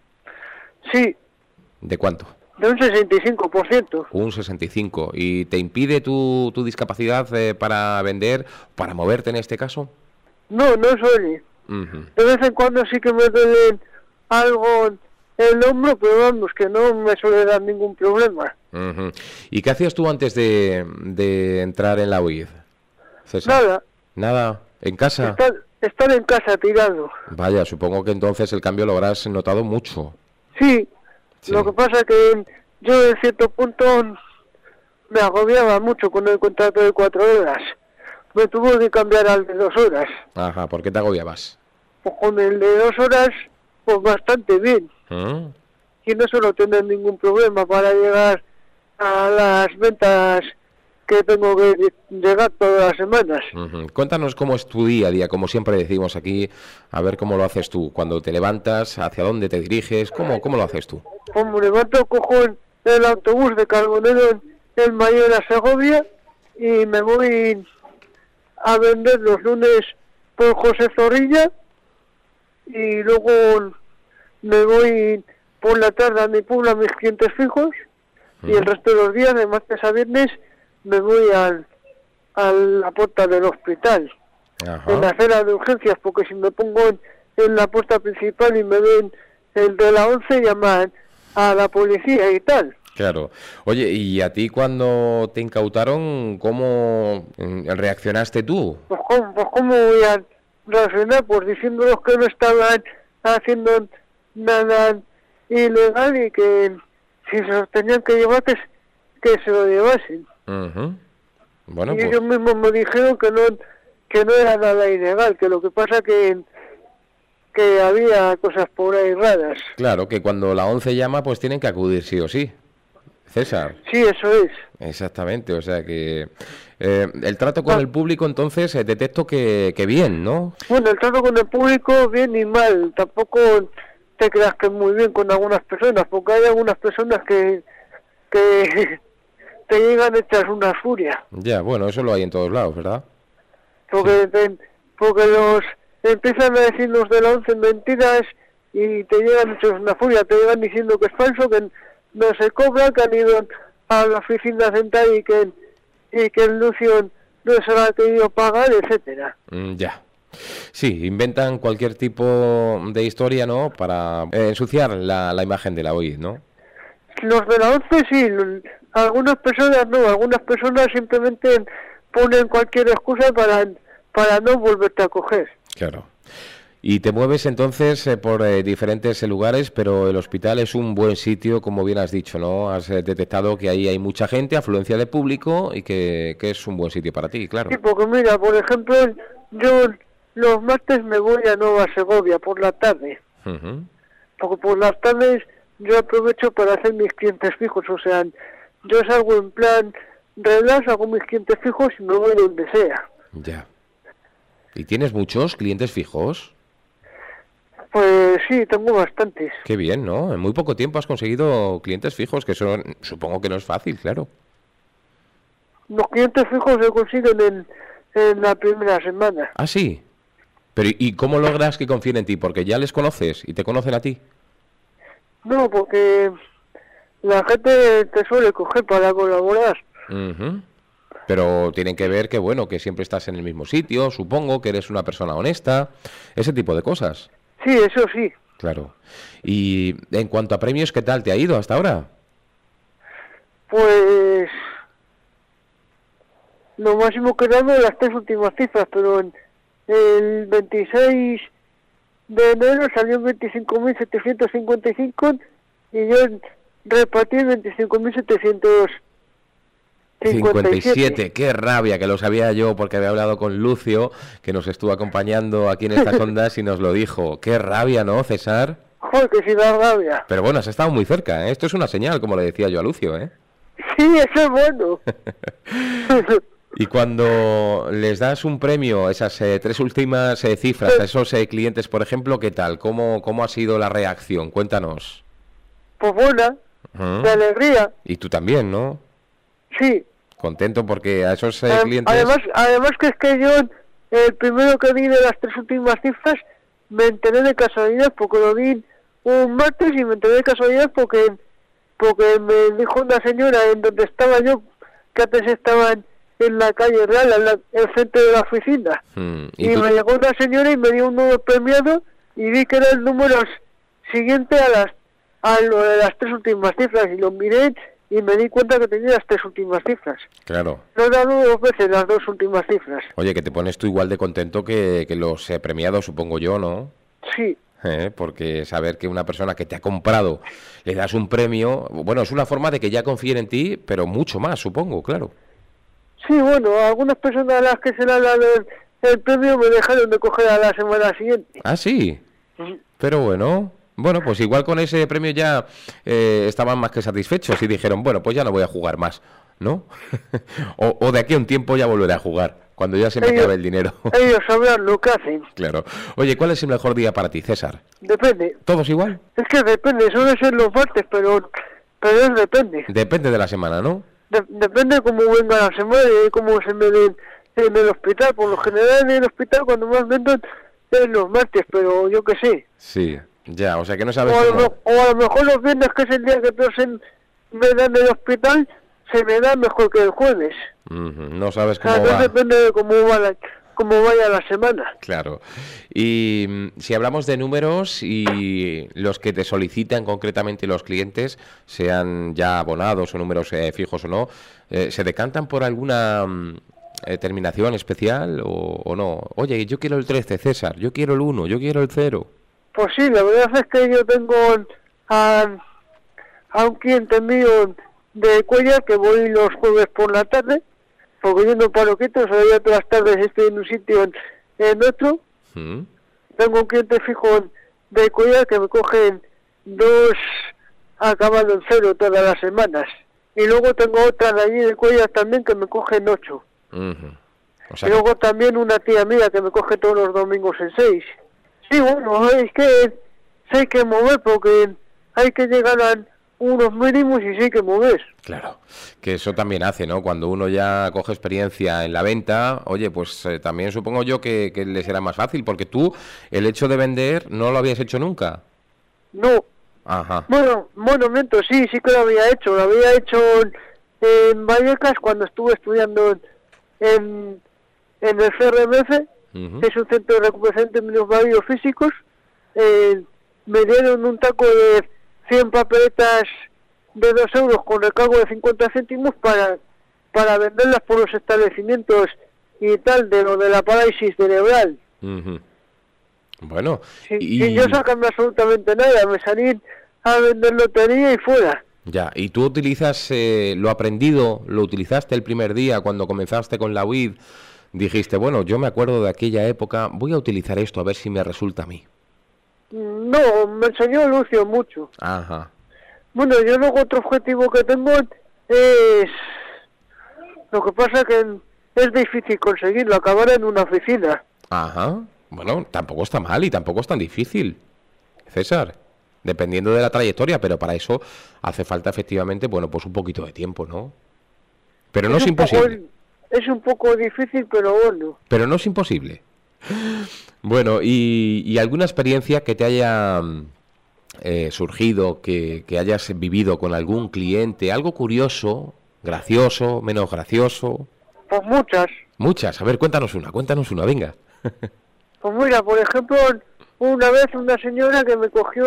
Sí. ¿De cuánto? De un 65%. Un 65%. ¿Y te impide tu discapacidad para vender, para moverte en este caso? No suele. De vez en cuando sí que me duele algo el hombro, pero vamos, que no me suele dar ningún problema. ¿Y qué hacías tú antes de entrar en la OIZ, César? Nada. ¿En casa? Estar en casa tirado. Vaya, supongo que entonces el cambio lo habrás notado mucho. Sí. Lo que pasa es que yo en cierto punto me agobiaba mucho con el contrato de 4 horas. Me tuve que cambiar al de 2 horas. Ajá, ¿por qué te agobiabas? Pues con el de 2 horas, pues bastante bien. Y no suelo tener ningún problema para llegar a las ventas que tengo que llegar todas las semanas. Cuéntanos cómo es tu día a día, como siempre decimos aquí, a ver cómo lo haces tú. Cuando te levantas, ¿hacia dónde te diriges? ¿Cómo lo haces tú? Pues me levanto, cojo el autobús de Carbonero en Mayor a Segovia y me voy a vender los lunes por José Zorrilla y luego me voy por la tarde a mi pueblo a mis clientes fijos y el resto de los días, de martes a viernes, me voy a la puerta del hospital, en la acera de urgencias, porque si me pongo en la puerta principal y me ven el de la 11, llaman a la policía y tal. Claro. Oye, ¿y a ti cuando te incautaron, cómo reaccionaste tú? Pues ¿cómo voy a reaccionar? Pues diciéndolos que no estaban haciendo nada ilegal y que si se los tenían que llevar, que se lo llevasen. Bueno, y pues ellos mismos me dijeron que no era nada ilegal, que lo que pasa que había cosas por ahí raras. Claro, que cuando la 11 llama, pues tienen que acudir sí o sí. César. Sí, eso es. Exactamente, o sea que el trato con el público, entonces, detecto que bien, ¿no? Bueno, el trato con el público bien y mal, tampoco te creas que muy bien con algunas personas, porque hay algunas personas que que te llegan hechas una furia. Ya, bueno, eso lo hay en todos lados, ¿verdad? Porque los empiezan a decir los de la 11 mentiras y te llegan hechos una furia, te llegan diciendo que es falso, que no se cobra, que han ido a la oficina central y que el Lucio no se lo ha querido pagar, etcétera. Ya. Sí, inventan cualquier tipo de historia, ¿no? Para ensuciar la imagen de la OID, ¿no? Los de la 11 sí, algunas personas no, algunas personas simplemente ponen cualquier excusa para no volverte a coger. Claro. Y te mueves entonces por diferentes lugares, pero el hospital es un buen sitio, como bien has dicho, ¿no? Has detectado que ahí hay mucha gente, afluencia de público y que es un buen sitio para ti, claro. Sí, porque mira, por ejemplo, yo los martes me voy a Nueva Segovia por la tarde. Porque por las tardes yo aprovecho para hacer mis clientes fijos, o sea, yo salgo en plan relax, hago mis clientes fijos y me voy donde sea. Ya. ¿Y tienes muchos clientes fijos? Pues sí, tengo bastantes. Qué bien, ¿no? En muy poco tiempo has conseguido clientes fijos, que eso supongo que no es fácil, claro. Los clientes fijos se consiguen en la primera semana. Ah, sí. Pero ¿y cómo logras que confíen en ti? ¿Porque ya les conoces y te conocen a ti? No, porque la gente te suele coger para colaborar. Pero tienen que ver que, bueno, que siempre estás en el mismo sitio, supongo, que eres una persona honesta, ese tipo de cosas. Sí, eso sí. Claro. Y en cuanto a premios, ¿qué tal te ha ido hasta ahora? Pues lo máximo que he dado las 3 últimas cifras, pero el 26 de enero salió 25.755 y yo repartí 25.757. Qué rabia, que lo sabía yo porque había hablado con Lucio, que nos estuvo acompañando aquí en estas ondas y nos lo dijo. Qué rabia, ¿no, César? Joder, que sí da rabia. Pero bueno, has estado muy cerca, ¿eh? Esto es una señal, como le decía yo a Lucio, ¿eh? Sí, eso es bueno. Y cuando les das un premio, esas 3 últimas cifras, a esos clientes, por ejemplo, ¿qué tal? ¿Cómo ha sido la reacción? Cuéntanos. Pues buena, de alegría. Y tú también, ¿no? Sí. Contento porque a esos clientes... Además que es que yo, el primero que di de las 3 últimas cifras, me enteré de casualidad porque lo di un martes y me enteré de casualidad porque me dijo una señora en donde estaba yo, que antes estaba en la calle Real, en el frente de la oficina. Y me llegó una señora y me dio un número premiado y vi que era el número siguiente a lo de las 3 últimas cifras y lo miré y me di cuenta que tenía las 3 últimas cifras. Claro. No he dado 2 veces las 2 últimas cifras. Oye, que te pones tú igual de contento que los premiados, supongo yo, ¿no? Sí. Porque saber que una persona que te ha comprado le das un premio, bueno, es una forma de que ya confíen en ti, pero mucho más, supongo, claro. Sí, bueno, algunas personas a las que se le ha dado el premio me dejaron de coger a la semana siguiente. Ah, sí. Pero bueno, pues igual con ese premio ya estaban más que satisfechos y dijeron, bueno, pues ya no voy a jugar más, ¿no? o de aquí a un tiempo ya volveré a jugar, cuando ya se me acabe el dinero. Ellos sabrán lo que hacen. Claro. Oye, ¿cuál es el mejor día para ti, César? Depende. ¿Todos igual? Es que depende, suele ser los martes, pero depende. Depende de la semana, ¿no? Depende cómo venga la semana y cómo se me den en el hospital. Por lo general en el hospital cuando más venden es los martes, pero yo qué sé. Sí, ya, o sea que no sabes o a lo mejor los viernes, que es el día que peor me dan en el hospital, se me da mejor que el jueves. No sabes cómo va. Depende de cómo vaya la semana. Claro. Y si hablamos de números y los que te solicitan concretamente los clientes, sean ya abonados o números fijos o no, ¿se decantan por alguna terminación especial o no? Oye, yo quiero el 13, César, yo quiero el 1, yo quiero el 0. Pues sí, la verdad es que yo tengo a un cliente mío de Cuellar que voy los jueves por la tarde, porque yo no paro quieto, o sea, yo todas las tardes estoy en un sitio en otro. Tengo un cliente fijo de Cuellar que me cogen 2 acabando en 0 todas las semanas. Y luego tengo otra de allí de Cuellar también que me cogen 8. O sea, y luego también una tía mía que me coge todos los domingos en 6. Sí, bueno, es que hay que mover porque hay que llegar a unos mínimos y sí que mover. Claro, que eso también hace, ¿no? Cuando uno ya coge experiencia en la venta, oye, pues también supongo yo que le será más fácil, porque tú el hecho de vender no lo habías hecho nunca. No. Ajá. Bueno, miento, sí que lo había hecho. Lo había hecho en Vallecas cuando estuve estudiando en el CRMF, que es un centro de recuperación de minusválidos físicos. Me dieron un taco de 100 papeletas de 2 euros con recargo de 50 céntimos para venderlas por los establecimientos y tal, de lo de la parálisis cerebral. Bueno, sin yo sacarme absolutamente nada, me salí a vender lotería y fuera. Ya, ¿y tú utilizas lo aprendido, lo utilizaste el primer día cuando comenzaste con la UID? Dijiste, bueno, yo me acuerdo de aquella época, voy a utilizar esto a ver si me resulta a mí. No, me enseñó Lucio mucho. Ajá. Bueno, yo luego otro objetivo que tengo es... Lo que pasa que es difícil conseguirlo, acabar en una oficina. Ajá. Bueno, tampoco está mal y tampoco es tan difícil, César. Dependiendo de la trayectoria, pero para eso hace falta efectivamente, bueno, pues un poquito de tiempo, ¿no? Pero no es imposible. Es un poco difícil, pero bueno. Pero no es imposible. Bueno, y alguna experiencia que te haya surgido, que hayas vivido con algún cliente, algo curioso, gracioso, menos gracioso. Pues muchas. Muchas, a ver, cuéntanos una, venga. Pues mira, por ejemplo, una vez una señora que me cogió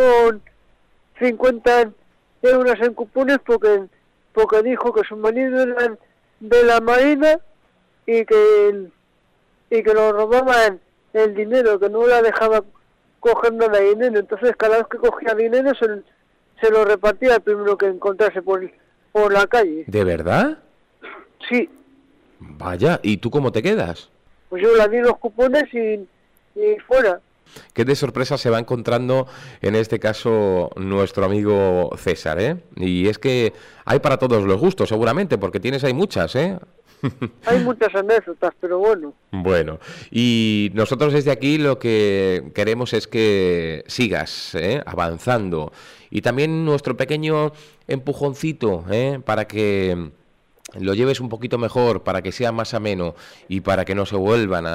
50 euros en cupones porque dijo que su marido era de la Marina y que lo robaban el dinero, que no la dejaba coger nada de dinero. Entonces cada vez que cogía dinero se lo repartía al primero que encontrase por la calle. ¿De verdad? Sí. Vaya, ¿y tú cómo te quedas? Pues yo le di los cupones y fuera. Qué de sorpresa se va encontrando en este caso nuestro amigo César, ¿eh? Y es que hay para todos los gustos, seguramente, porque hay muchas, ¿eh? Hay muchas anécdotas, pero bueno. Bueno, y nosotros desde aquí lo que queremos es que sigas avanzando. Y también nuestro pequeño empujoncito, para que lo lleves un poquito mejor, para que sea más ameno y para que no se vuelvan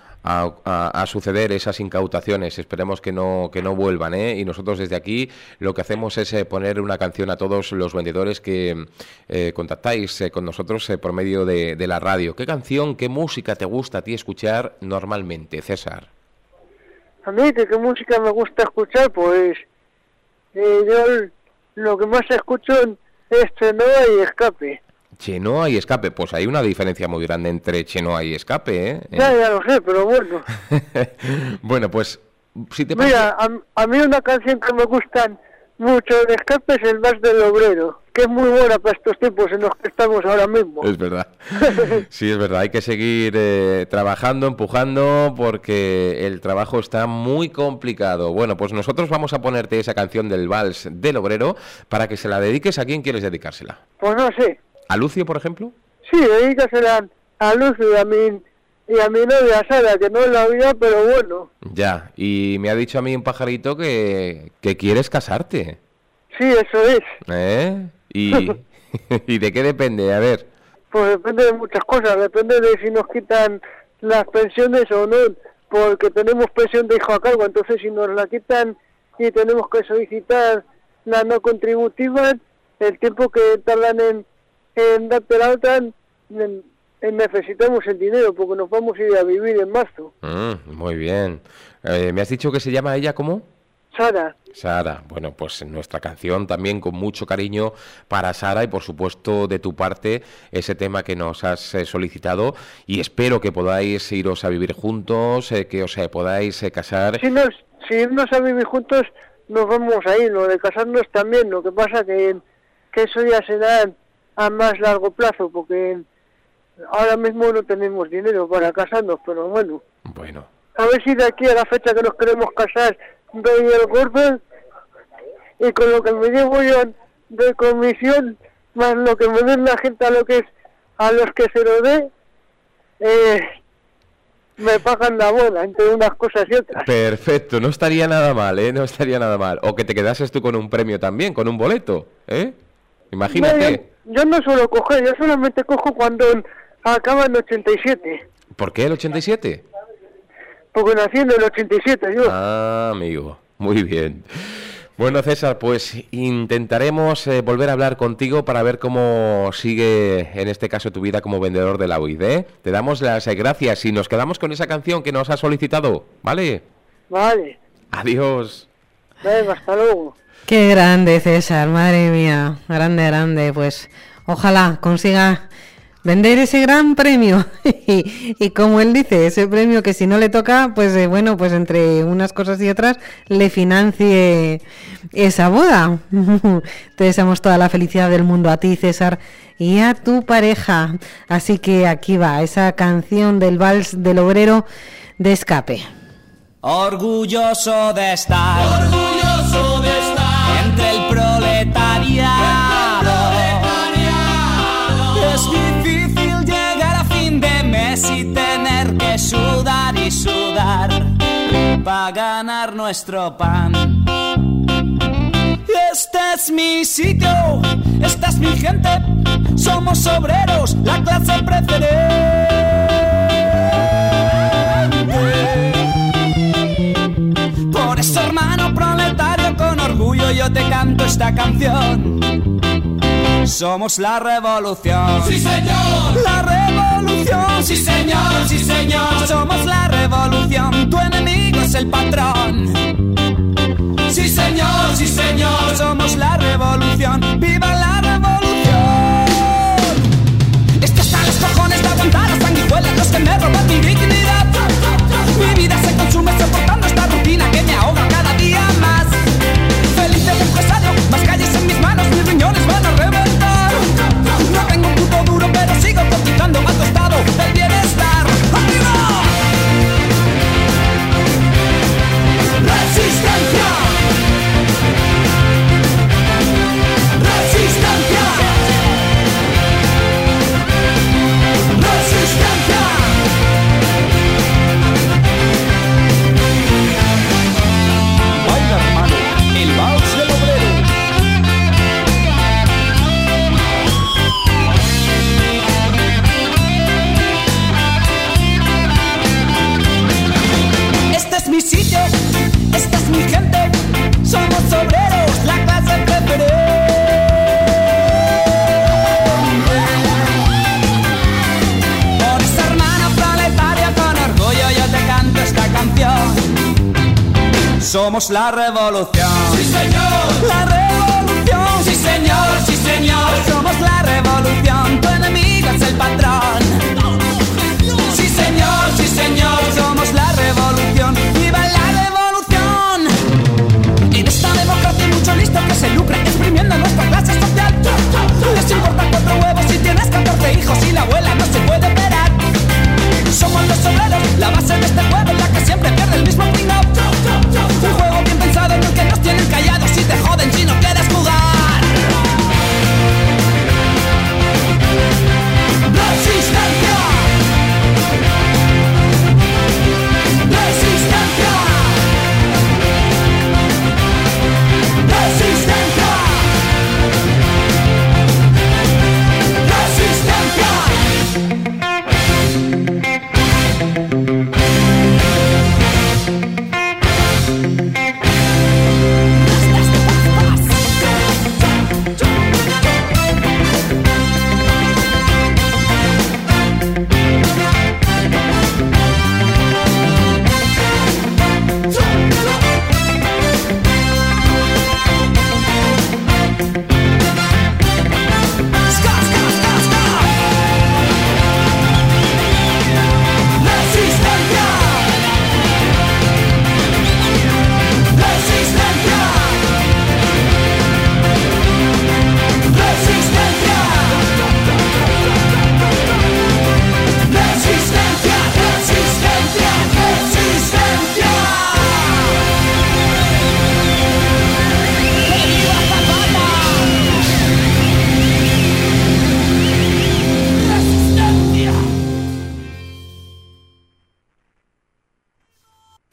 a suceder esas incautaciones. Esperemos que no vuelvan, y nosotros desde aquí lo que hacemos es poner una canción a todos los vendedores que contactáis con nosotros por medio de la radio. ¿Qué canción, qué música te gusta a ti escuchar normalmente, César? A mí, ¿de qué música me gusta escuchar? Pues yo lo que más escucho es Chenoa y Escape. Chenoa y Escape, pues hay una diferencia muy grande entre Chenoa y Escape, ¿eh? Ya lo sé, pero bueno. Bueno, pues, si te parece... Mira, a mí una canción que me gustan mucho de Escape es el Vals del Obrero, que es muy buena para estos tiempos en los que estamos ahora mismo. Es verdad. Sí, es verdad, hay que seguir trabajando, empujando, porque el trabajo está muy complicado. Bueno, pues nosotros vamos a ponerte esa canción del Vals del Obrero para que se la dediques. ¿A quién quieres dedicársela? Pues no sé. ¿A Lucio, por ejemplo? Sí, dedícasela a Lucio y a mi novia Sara, que no es la vida, pero bueno. Ya, y me ha dicho a mí un pajarito que quieres casarte. Sí, eso es. ¿Y de qué depende? A ver. Pues depende de muchas cosas, depende de si nos quitan las pensiones o no, porque tenemos pensión de hijo a cargo, entonces si nos la quitan y tenemos que solicitar la no contributiva, el tiempo que tardan en darte la otra, necesitamos el dinero porque nos vamos a ir a vivir en marzo. Muy bien. ¿Me has dicho que se llama ella cómo? Sara. Sara, bueno, pues nuestra canción también con mucho cariño para Sara y por supuesto de tu parte ese tema que nos has solicitado y espero que podáis iros a vivir juntos, que os podáis casar. Si irnos a vivir juntos nos vamos a ir, lo de casarnos también, lo que pasa que eso ya será a más largo plazo, porque ahora mismo no tenemos dinero para casarnos, pero bueno. Bueno. A ver si de aquí a la fecha que nos queremos casar doy el golpe y con lo que me llevo yo de comisión, más lo que me den la gente a los que se lo dé, me pagan la bola entre unas cosas y otras. Perfecto, no estaría nada mal, ¿eh? No estaría nada mal. O que te quedases tú con un premio también, con un boleto, ¿eh? Imagínate. No, yo no suelo coger, yo solamente cojo cuando acaba el 87. ¿Por qué el 87? Porque nací en el 87 yo. Ah, amigo, muy bien. Bueno, César, pues intentaremos volver a hablar contigo para ver cómo sigue, en este caso, tu vida como vendedor de la UID, ¿eh? Te damos las gracias y nos quedamos con esa canción que nos has solicitado, ¿vale? Vale. Adiós. Venga, hasta luego. Qué grande, César, madre mía, grande, pues ojalá consiga vender ese gran premio y como él dice, ese premio que si no le toca, pues bueno, pues entre unas cosas y otras le financie esa boda. Te deseamos toda la felicidad del mundo a ti, César, y a tu pareja. Así que aquí va esa canción del Vals del Obrero de Escape. Orgulloso de estar entre el proletariado. Es difícil llegar a fin de mes y tener que sudar y sudar para ganar nuestro pan. Este es mi sitio, esta es mi gente, somos obreros, la clase preferente. Por eso, hermano proletario, con orgullo yo te canto esta canción. Somos la revolución. ¡Sí, señor! La revolución. ¡Sí, señor! ¡Sí, señor! Somos la revolución. Tu enemigo es el patrón. ¡Sí, señor! ¡Sí, señor! Somos la revolución. ¡Viva la revolución! Esto está a los cojones de aguantar las sanguijuelas, los que me roban mi dignidad. Mi vida se consume soportando esta rutina que me ahoga cada día más. Feliz del empresario, más calles en mis manos, mis riñones van a reventar. No tengo un puto duro, pero sigo cotizando a tu estado del bienestar. ¡Arriba! ¡Resistencia! ¡Resistencia! ¡Resistencia! Baila, hermano, el vals del obrero. Este es mi sitio, esta es mi gente, somos obreros, la clase preferente. Por eso, hermano proletario, con orgullo yo te canto esta canción. Somos la revolución. ¡Sí, señor! La revolución. ¡Sí, señor! ¡Sí, señor! Somos la revolución. Tu enemigo es el patrón. ¡Sí, señor! ¡Sí, señor! Somos la revolución. ¡Viva la revolución! En esta democracia hay mucho listo que se lucra exprimiendo nuestra clase social. Les importa 4 huevos si tienes 14 hijos y la abuela no se puede esperar. Somos los obreros, la base de este juego en la que siempre pierde el mismo pringao. Un juego bien pensado en el que nos tienen callados y te joden si no quieres jugar. ¡Resistencia!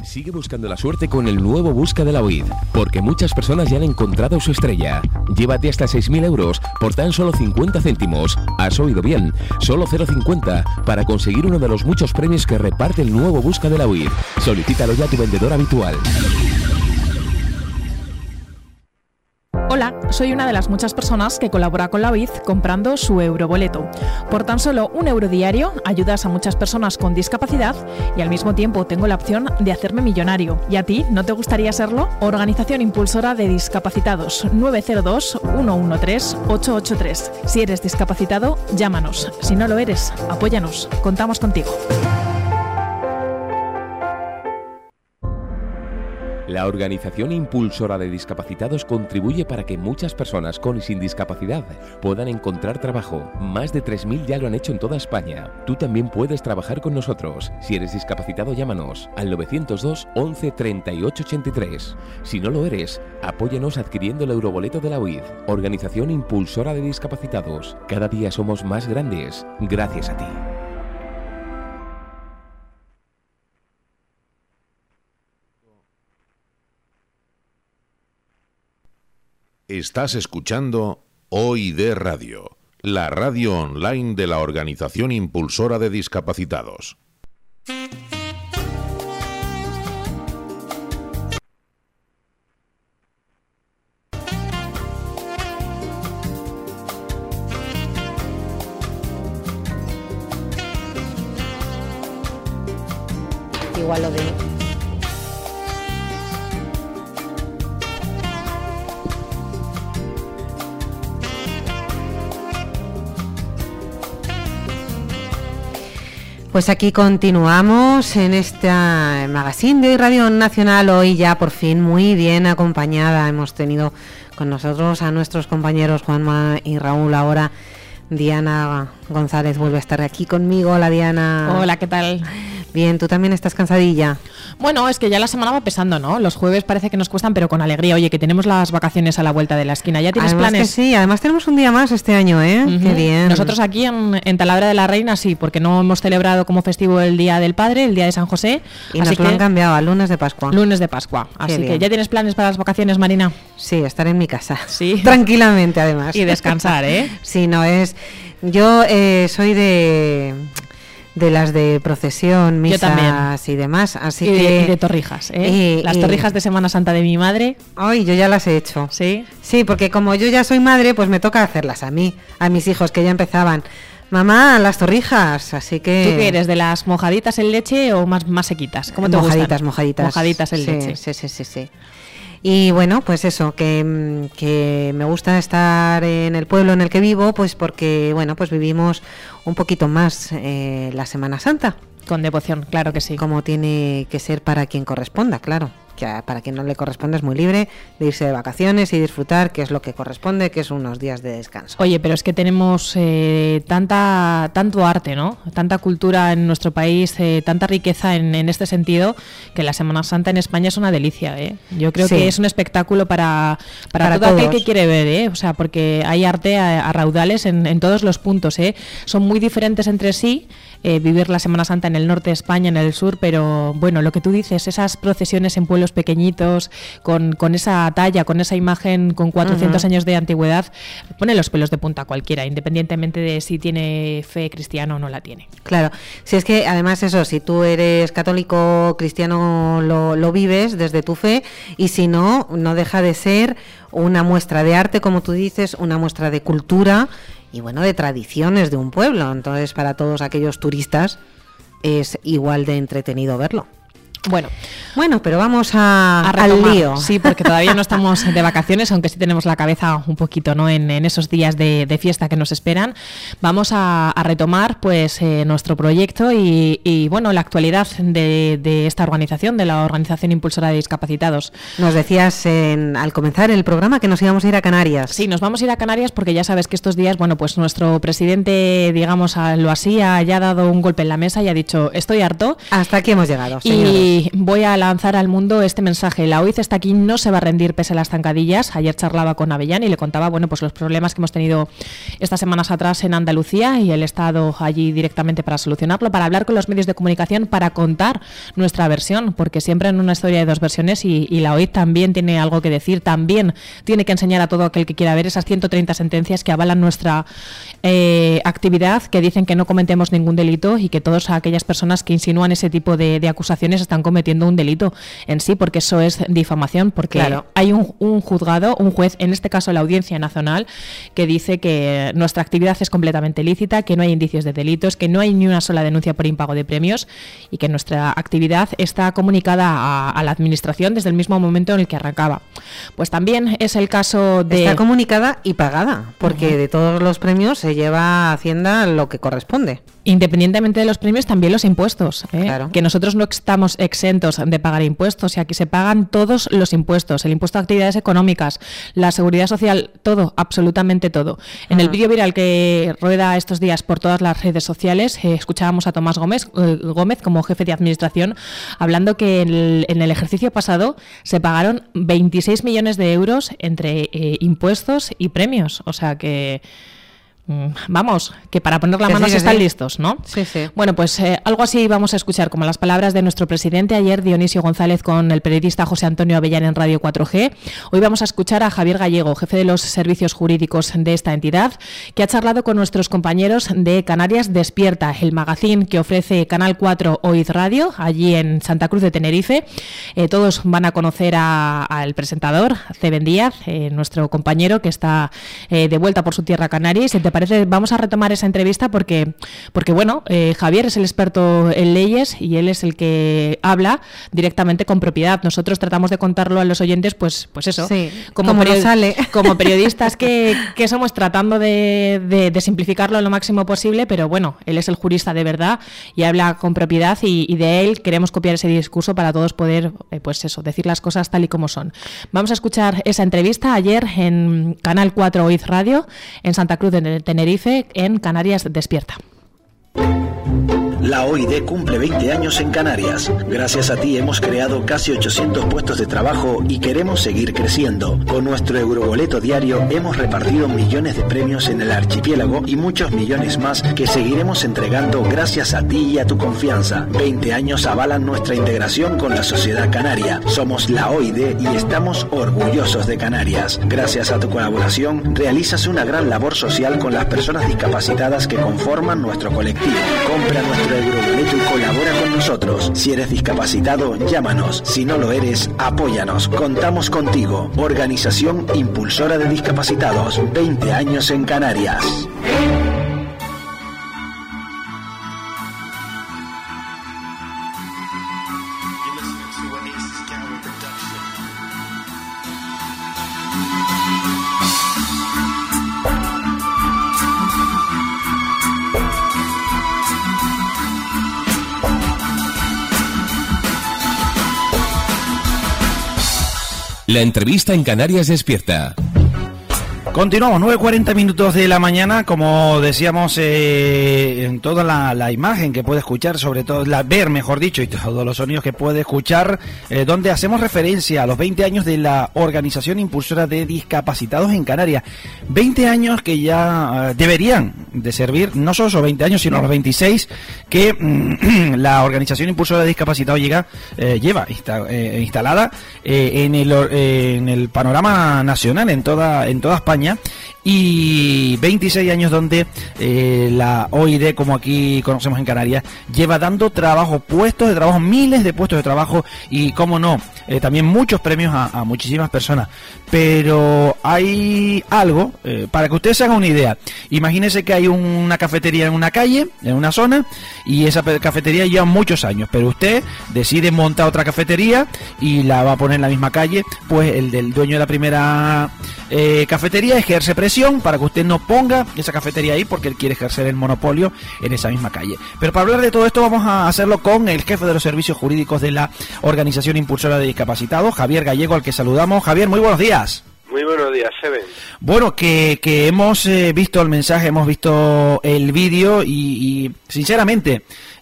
Sigue buscando la suerte con el nuevo Busca de la UID, porque muchas personas ya han encontrado su estrella. Llévate hasta 6.000 euros por tan solo 50 céntimos. Has oído bien, solo 0,50 para conseguir uno de los muchos premios que reparte el nuevo Busca de la UID. Solicítalo ya a tu vendedor habitual. Hola, soy una de las muchas personas que colabora con la UID comprando su euroboleto. Por tan solo €1 diario ayudas a muchas personas con discapacidad y al mismo tiempo tengo la opción de hacerme millonario. ¿Y a ti no te gustaría serlo? Organización Impulsora de Discapacitados 902-113-883. Si eres discapacitado, llámanos. Si no lo eres, apóyanos. Contamos contigo. La Organización Impulsora de Discapacitados contribuye para que muchas personas con y sin discapacidad puedan encontrar trabajo. Más de 3.000 ya lo han hecho en toda España. Tú también puedes trabajar con nosotros. Si eres discapacitado, llámanos al 902 11 38 83. Si no lo eres, apóyanos adquiriendo el euroboleto de la UID. Organización Impulsora de Discapacitados. Cada día somos más grandes gracias a ti. Estás escuchando OID Radio, la radio online de la Organización Impulsora de Discapacitados. Igual lo de... Pues aquí continuamos en este magazine de Radio Nacional, hoy ya por fin muy bien acompañada. Hemos tenido con nosotros a nuestros compañeros Juanma y Raúl. Ahora Diana González vuelve a estar aquí conmigo. Hola, Diana. Hola, ¿qué tal? Bien, ¿tú también estás cansadilla? Bueno, es que ya la semana va pesando, ¿no? Los jueves parece que nos cuestan, pero con alegría. Oye, que tenemos las vacaciones a la vuelta de la esquina. ¿Ya tienes además planes? Que sí, además tenemos un día más este año, ¿eh? Qué bien. Nosotros aquí en Talavera de la Reina sí, porque no hemos celebrado como festivo el Día del Padre, el Día de San José. Y nos lo han cambiado a lunes de Pascua. Lunes de Pascua. Así que, ¿ya tienes planes para las vacaciones, Marina? Sí, estar en mi casa. Sí. Tranquilamente, además. Y descansar, ¿eh? Sí, no es... Yo soy de las de procesión, misas y demás, así y de torrijas, ¿eh? Las torrijas de Semana Santa de mi madre. Ay, yo ya las he hecho. ¿Sí? Sí, porque como yo ya soy madre, pues me toca hacerlas a mí, a mis hijos que ya empezaban. Mamá, las torrijas, así que... ¿Tú qué eres, de las mojaditas en leche o más sequitas? ¿Cómo te gustan? Mojaditas. Mojaditas en leche. Sí. Y bueno, pues eso, que me gusta estar en el pueblo en el que vivo, pues porque, bueno, pues vivimos un poquito más la Semana Santa. Con devoción, claro que sí. Como tiene que ser para quien corresponda, claro. Que para quien no le corresponde es muy libre de irse de vacaciones y disfrutar, que es lo que corresponde, que es unos días de descanso. Oye, pero es que tenemos tanto arte, ¿no? Tanta cultura en nuestro país, tanta riqueza en este sentido, que la Semana Santa en España es una delicia, ¿eh? Yo creo que es un espectáculo para todo aquel que quiere ver, ¿eh? O sea, porque hay arte a raudales en todos los puntos, ¿eh? Son muy diferentes entre sí. Vivir la Semana Santa en el norte de España, en el sur, pero bueno, lo que tú dices, esas procesiones en pueblos pequeñitos, con esa talla, con esa imagen, con 400 años de antigüedad, pone los pelos de punta a cualquiera, independientemente de si tiene fe cristiana o no la tiene. Claro, si es que además eso, si tú eres católico, cristiano, lo vives desde tu fe, y si no, no deja de ser una muestra de arte, como tú dices, una muestra de cultura y bueno, de tradiciones de un pueblo. Entonces, para todos aquellos turistas es igual de entretenido verlo. Bueno, pero vamos al lío. Sí, porque todavía no estamos de vacaciones, aunque sí tenemos la cabeza un poquito, ¿no? en esos días de fiesta que nos esperan. Vamos a retomar pues nuestro proyecto y bueno, la actualidad de esta organización, de la Organización Impulsora de Discapacitados. Nos decías al comenzar el programa que nos íbamos a ir a Canarias. Sí, nos vamos a ir a Canarias porque ya sabes que estos días, bueno, pues nuestro presidente, digamos, lo así, ya ha dado un golpe en la mesa y ha dicho, estoy harto. Hasta aquí hemos llegado, y voy a lanzar al mundo este mensaje. La OID está aquí, no se va a rendir pese a las zancadillas. Ayer charlaba con Avellán y le contaba, bueno, pues los problemas que hemos tenido estas semanas atrás en Andalucía y el Estado allí directamente para solucionarlo, para hablar con los medios de comunicación, para contar nuestra versión, porque siempre en una historia hay dos versiones y la OID también tiene algo que decir, también tiene que enseñar a todo aquel que quiera ver esas 130 sentencias que avalan nuestra actividad, que dicen que no cometemos ningún delito y que todas aquellas personas que insinúan ese tipo de acusaciones están cometiendo un delito en sí, porque eso es difamación, porque hay un juzgado, un juez, en este caso la Audiencia Nacional, que dice que nuestra actividad es completamente lícita, que no hay indicios de delitos, que no hay ni una sola denuncia por impago de premios y que nuestra actividad está comunicada a la Administración desde el mismo momento en el que arrancaba. Pues también es el caso de... Está comunicada y pagada, porque de todos los premios se lleva a Hacienda lo que corresponde. Independientemente de los premios, también los impuestos, que nosotros no estamos exentos de pagar impuestos, y aquí se pagan todos los impuestos, el impuesto a actividades económicas, la seguridad social, todo, absolutamente todo. En el vídeo viral que rueda estos días por todas las redes sociales, escuchábamos a Tomás Gómez como jefe de administración, hablando que en el ejercicio pasado se pagaron 26 millones de euros entre impuestos y premios, o sea que... Vamos, que para poner la mano se están listos, ¿no? Sí, sí. Bueno, pues algo así vamos a escuchar, como las palabras de nuestro presidente ayer, Dionisio González, con el periodista José Antonio Avellán en Radio 4G. Hoy vamos a escuchar a Javier Gallego, jefe de los servicios jurídicos de esta entidad, que ha charlado con nuestros compañeros de Canarias Despierta, el magazín que ofrece Canal 4 OID Radio, allí en Santa Cruz de Tenerife. Todos van a conocer al presentador, Ceben Díaz, nuestro compañero que está de vuelta por su tierra canaria. Y si te parece, vamos a retomar esa entrevista porque bueno, Javier es el experto en leyes y él es el que habla directamente con propiedad. Nosotros tratamos de contarlo a los oyentes, pues eso, sí, como sale. Como periodistas que somos, tratando de simplificarlo lo máximo posible, pero bueno, él es el jurista de verdad y habla con propiedad y de él queremos copiar ese discurso para todos poder, pues eso, decir las cosas tal y como son. Vamos a escuchar esa entrevista ayer en Canal 4 OID Radio, en Santa Cruz de Tenerife, en Canarias Despierta. La OID cumple 20 años en Canarias. Gracias a ti hemos creado casi 800 puestos de trabajo y queremos seguir creciendo. Con nuestro Euroboleto diario hemos repartido millones de premios en el archipiélago y muchos millones más que seguiremos entregando gracias a ti y a tu confianza. 20 años avalan nuestra integración con la sociedad canaria. Somos la OID y estamos orgullosos de Canarias. Gracias a tu colaboración realizas una gran labor social con las personas discapacitadas que conforman nuestro colectivo. Compra nuestro Euroboleto y colabora con nosotros. Si eres discapacitado, llámanos. Si no lo eres, apóyanos. Contamos contigo. Organización Impulsora de Discapacitados. 20 años en Canarias. La entrevista en Canarias Despierta. Continuamos, 9:40 minutos de la mañana, como decíamos, en toda la imagen que puede escuchar, sobre todo ver, mejor dicho, y todos los sonidos que puede escuchar, donde hacemos referencia a los 20 años de la Organización Impulsora de Discapacitados en Canarias. 20 años que ya deberían de servir, no solo esos 20 años, sino los 26 que la Organización Impulsora de Discapacitados lleva instalada en el panorama nacional, en toda España. Y 26 años donde la OID, como aquí conocemos en Canarias, lleva dando trabajo, puestos de trabajo, miles de puestos de trabajo y, cómo no, también muchos premios a muchísimas personas. Pero hay algo, para que ustedes se hagan una idea. Imagínense que hay una cafetería en una calle, en una zona, y esa cafetería lleva muchos años, pero usted decide montar otra cafetería y la va a poner en la misma calle. Pues el del dueño de la primera cafetería ejerce presión para que usted no ponga esa cafetería ahí, porque él quiere ejercer el monopolio en esa misma calle. Pero para hablar de todo esto vamos a hacerlo con el jefe de los servicios jurídicos de la Organización Impulsora de Discapacitados, Javier Gallego, al que saludamos. Javier, muy buenos días. Muy buenos días, Seven. Bueno, que hemos visto el mensaje, hemos visto el vídeo y sinceramente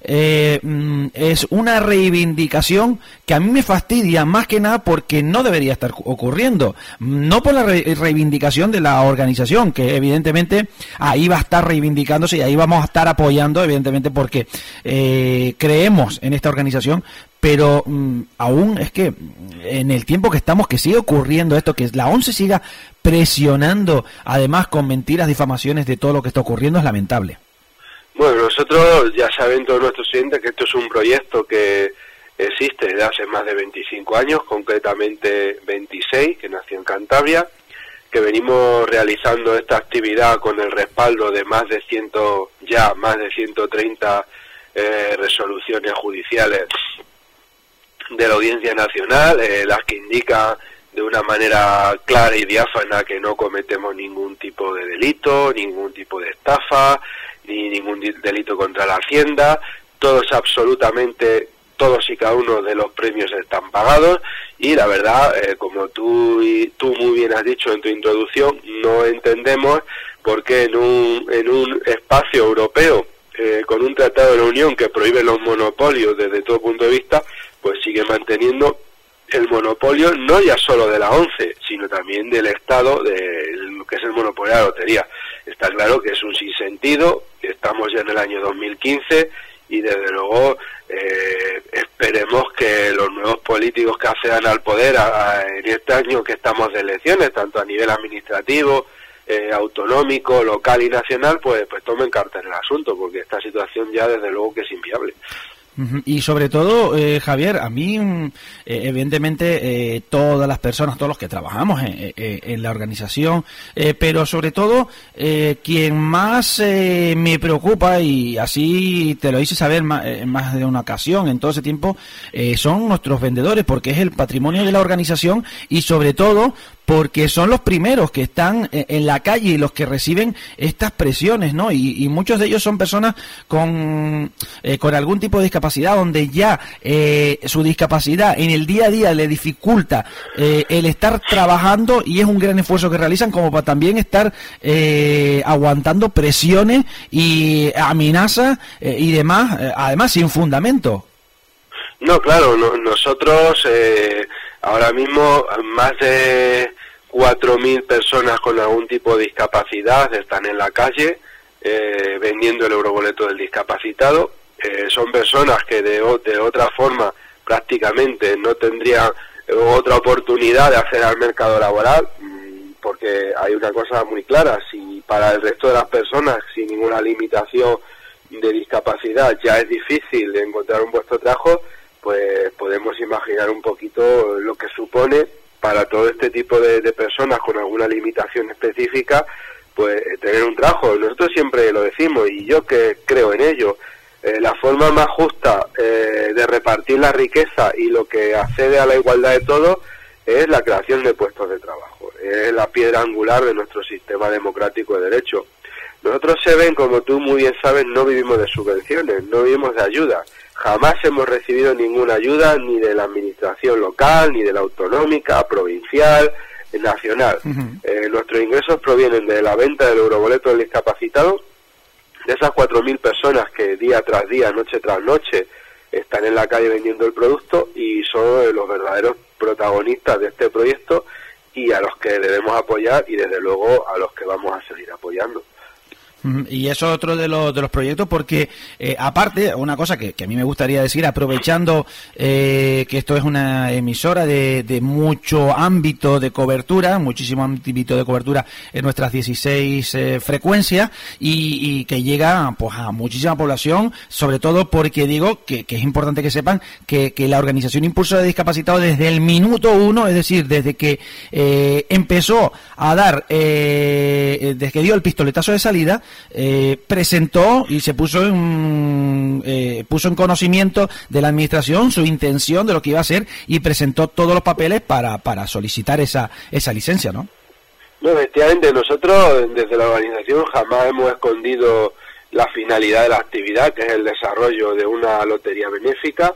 es una reivindicación que a mí me fastidia más que nada porque no debería estar ocurriendo. No por la reivindicación de la organización, que evidentemente ahí va a estar reivindicándose y ahí vamos a estar apoyando, evidentemente, porque creemos en esta organización, pero aún es que en el tiempo que estamos, que sigue ocurriendo esto, que la ONCE siga presionando, además con mentiras, difamaciones de todo lo que está ocurriendo, es lamentable. Bueno, nosotros ya saben todos nuestros oyentes que esto es un proyecto que existe desde hace más de 25 años, concretamente 26, que nació en Cantabria, que venimos realizando esta actividad con el respaldo de más de 130 resoluciones judiciales de la Audiencia Nacional, las que indican de una manera clara y diáfana que no cometemos ningún tipo de delito, ningún tipo de estafa, ni ningún delito contra la Hacienda. Absolutamente todos y cada uno de los premios están pagados, y la verdad, como tú muy bien has dicho en tu introducción, no entendemos por qué en un espacio europeo con un tratado de la Unión que prohíbe los monopolios desde todo punto de vista, pues sigue manteniendo el monopolio no ya solo de la ONCE, sino también del Estado, de lo que es el monopolio de la lotería. Está claro que es un sinsentido, estamos ya en el año 2015 y desde luego esperemos que los nuevos políticos que accedan al poder en este año que estamos de elecciones, tanto a nivel administrativo, autonómico, local y nacional, pues tomen carta en el asunto, porque esta situación ya desde luego que es inviable. Y sobre todo, Javier, a mí, evidentemente, todas las personas, todos los que trabajamos en la organización, pero sobre todo, quien más me preocupa, y así te lo hice saber en más de una ocasión en todo ese tiempo, son nuestros vendedores, porque es el patrimonio de la organización y sobre todo porque son los primeros que están en la calle y los que reciben estas presiones, ¿no? Y muchos de ellos son personas con algún tipo de discapacidad, donde ya su discapacidad en el día a día le dificulta el estar trabajando, y es un gran esfuerzo que realizan como para también estar aguantando presiones y amenazas y demás, además sin fundamento. No, claro, nosotros ahora mismo más de 4.000 personas con algún tipo de discapacidad están en la calle vendiendo el euroboleto del discapacitado. Son personas que de otra forma prácticamente no tendrían otra oportunidad de acceder al mercado laboral, porque hay una cosa muy clara: si para el resto de las personas sin ninguna limitación de discapacidad ya es difícil de encontrar un puesto de trabajo, pues podemos imaginar un poquito lo que supone para todo este tipo de personas con alguna limitación específica, pues tener un trabajo. Nosotros siempre lo decimos, y yo que creo en ello, la forma más justa de repartir la riqueza y lo que accede a la igualdad de todos es la creación de puestos de trabajo. Es la piedra angular de nuestro sistema democrático de derecho. Nosotros, como tú muy bien sabes, no vivimos de subvenciones, no vivimos de ayudas. Jamás hemos recibido ninguna ayuda, ni de la administración local, ni de la autonómica, provincial, nacional. Nuestros ingresos provienen de la venta del euroboleto del discapacitado, de esas 4.000 personas que día tras día, noche tras noche, están en la calle vendiendo el producto, y son los verdaderos protagonistas de este proyecto, y a los que debemos apoyar, y desde luego a los que vamos a seguir apoyando. Y eso es otro de los proyectos, porque aparte, una cosa que a mí me gustaría decir, aprovechando que esto es una emisora de mucho ámbito de cobertura, muchísimo ámbito de cobertura en nuestras 16 frecuencias, y que llega pues a muchísima población, sobre todo porque digo que es importante que sepan que la Organización Impulsora de Discapacitados, desde el minuto 1, es decir, desde que empezó a dar, desde que dio el pistoletazo de salida, presentó y se puso en conocimiento de la administración su intención de lo que iba a hacer, y presentó todos los papeles para solicitar esa licencia, ¿no? No, efectivamente, nosotros desde la organización jamás hemos escondido la finalidad de la actividad, que es el desarrollo de una lotería benéfica.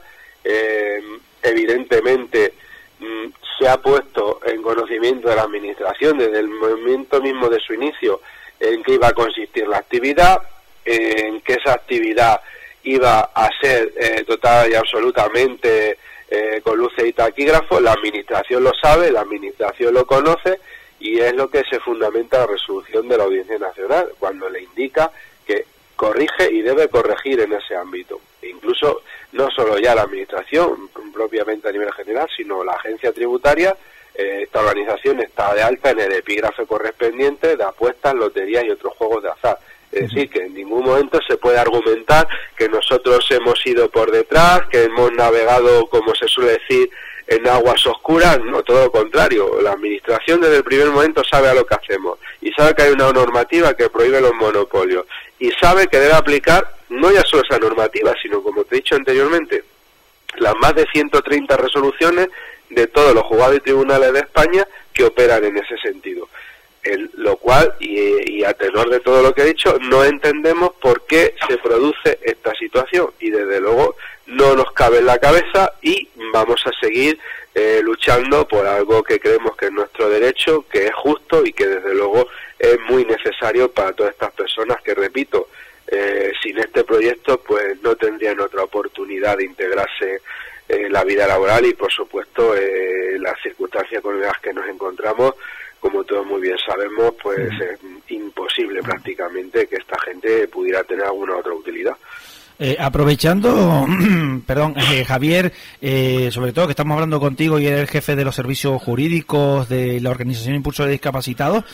Evidentemente se ha puesto en conocimiento de la administración desde el momento mismo de su inicio en qué iba a consistir la actividad, en que esa actividad iba a ser total y absolutamente con luces y taquígrafos. La Administración lo sabe, la Administración lo conoce, y es lo que se fundamenta la resolución de la Audiencia Nacional, cuando le indica que corrige y debe corregir en ese ámbito. Incluso no solo ya la Administración propiamente a nivel general, sino la agencia tributaria. Esta organización está de alta en el epígrafe correspondiente de apuestas, loterías y otros juegos de azar. Es decir, que en ningún momento se puede argumentar que nosotros hemos ido por detrás, que hemos navegado, como se suele decir, en aguas oscuras. No, todo lo contrario. La Administración desde el primer momento sabe a lo que hacemos y sabe que hay una normativa que prohíbe los monopolios y sabe que debe aplicar no ya solo esa normativa, sino, como te he dicho anteriormente, las más de 130 resoluciones de todos los juzgados y tribunales de España que operan en ese sentido. Lo cual, y a tenor de todo lo que he dicho, no entendemos por qué se produce esta situación, y desde luego no nos cabe en la cabeza, y vamos a seguir luchando por algo que creemos que es nuestro derecho, que es justo y que desde luego es muy necesario para todas estas personas que, repito, sin este proyecto pues no tendrían otra oportunidad de integrarse en la vida laboral, y por supuesto las circunstancias con las que nos encontramos, como todos muy bien sabemos, pues es imposible prácticamente que esta gente pudiera tener alguna otra utilidad. Aprovechando, perdón, Javier, sobre todo que estamos hablando contigo y eres el jefe de los servicios jurídicos de la Organización Impulso de Discapacitados,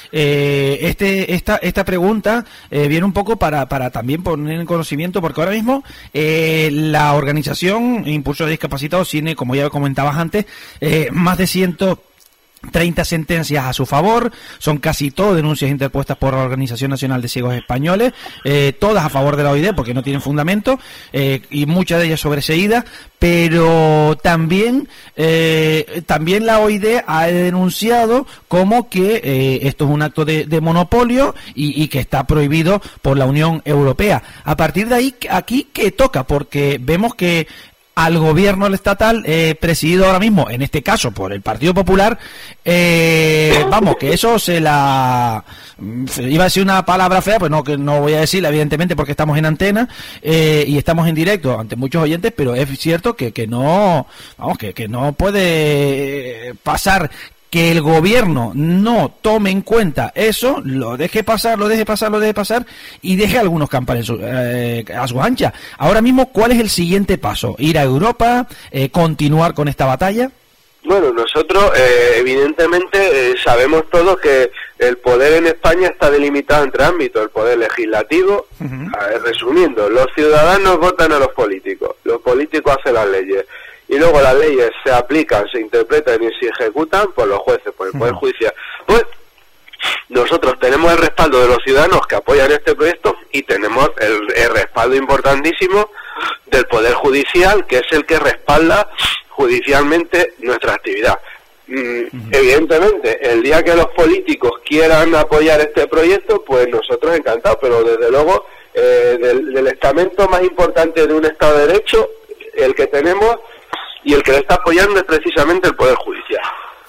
esta pregunta viene un poco para también poner en conocimiento, porque ahora mismo la Organización Impulso de Discapacitados tiene, como ya comentabas antes, más de 130 sentencias a su favor, son casi todas denuncias interpuestas por la Organización Nacional de Ciegos Españoles, todas a favor de la OID porque no tienen fundamento, y muchas de ellas sobreseídas, pero también la OID ha denunciado como que esto es un acto de monopolio y que está prohibido por la Unión Europea. A partir de ahí, aquí, ¿qué toca? Porque vemos que al gobierno estatal, presidido ahora mismo, en este caso por el Partido Popular, vamos, que eso iba a decir una palabra fea, pues no, que no voy a decirla, evidentemente, porque estamos en antena y estamos en directo ante muchos oyentes, pero es cierto que no, vamos, que no puede pasar que el gobierno no tome en cuenta eso, lo deje pasar y deje algunos campar a su ancha. Ahora mismo, ¿cuál es el siguiente paso? ¿Ir a Europa? ¿Continuar con esta batalla? Bueno, nosotros evidentemente sabemos todos que el poder en España está delimitado entre ámbitos. El poder legislativo, resumiendo, los ciudadanos votan a los políticos hacen las leyes. Y luego las leyes se aplican, se interpretan y se ejecutan por los jueces, por el Poder Judicial. Pues nosotros tenemos el respaldo de los ciudadanos que apoyan este proyecto y tenemos el respaldo importantísimo del Poder Judicial, que es el que respalda judicialmente nuestra actividad. Evidentemente, el día que los políticos quieran apoyar este proyecto, pues nosotros encantados, pero desde luego del estamento más importante de un Estado de Derecho, el que tenemos y el que le está apoyando es precisamente el Poder Judicial.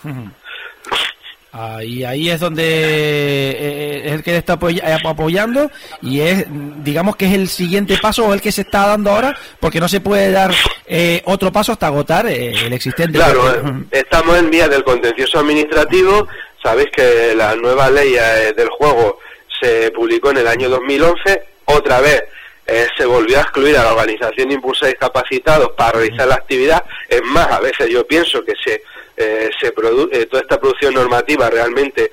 Ahí es donde es el que le está apoyando, y es, digamos que es el siguiente paso, o el que se está dando ahora, porque no se puede dar otro paso hasta agotar el existente. Claro, estamos en vías del contencioso administrativo. Sabéis que la nueva ley del juego se publicó en el año 2011, otra vez se volvió a excluir a la Organización de Impulso de Discapacitados para realizar la actividad. Es más, a veces yo pienso que toda esta producción normativa realmente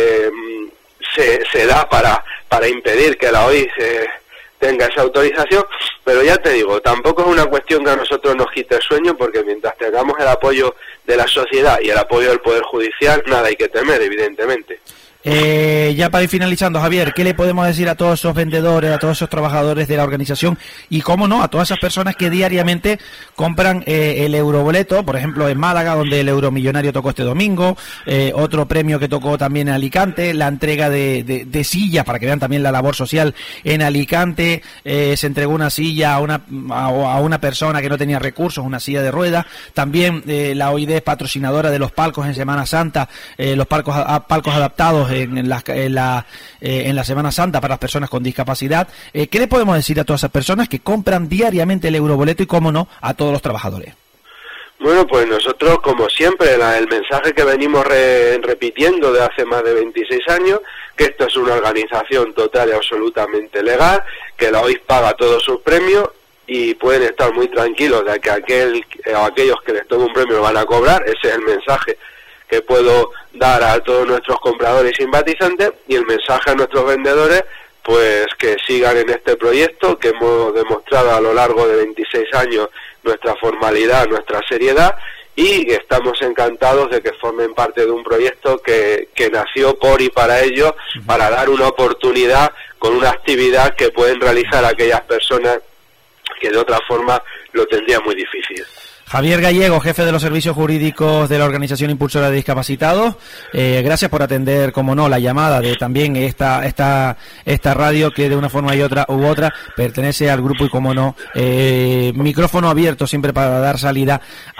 se da para impedir que la OI tenga esa autorización, pero ya te digo, tampoco es una cuestión que a nosotros nos quite el sueño, porque mientras tengamos el apoyo de la sociedad y el apoyo del Poder Judicial, nada hay que temer, evidentemente. Ya para ir finalizando, Javier, ¿qué le podemos decir a todos esos vendedores, a todos esos trabajadores de la organización y, cómo no, a todas esas personas que diariamente compran el euroboleto? Por ejemplo, en Málaga, donde el Euromillonario tocó este domingo, otro premio que tocó también en Alicante, la entrega de sillas, para que vean también la labor social en Alicante. Se entregó una silla a una persona que no tenía recursos, una silla de ruedas. También la OID es patrocinadora de los palcos en Semana Santa, los palcos adaptados en la Semana Santa para las personas con discapacidad. ¿Qué le podemos decir a todas esas personas que compran diariamente el euroboleto y, cómo no, a todos los trabajadores? Bueno, pues nosotros, como siempre, el mensaje que venimos repitiendo de hace más de 26 años, que esto es una organización total y absolutamente legal, que la OIF paga todos sus premios y pueden estar muy tranquilos de que aquellos que les tomen un premio lo van a cobrar. Ese es el mensaje que puedo dar a todos nuestros compradores y simpatizantes, y el mensaje a nuestros vendedores, pues que sigan en este proyecto, que hemos demostrado a lo largo de 26 años nuestra formalidad, nuestra seriedad, y estamos encantados de que formen parte de un proyecto que nació por y para ellos, para dar una oportunidad con una actividad que pueden realizar aquellas personas que de otra forma lo tendrían muy difícil. Javier Gallego, jefe de los servicios jurídicos de la Organización Impulsora de Discapacitados, gracias por atender, como no, la llamada de también esta radio, que de una forma u otra pertenece al grupo, y como no, micrófono abierto siempre para dar salida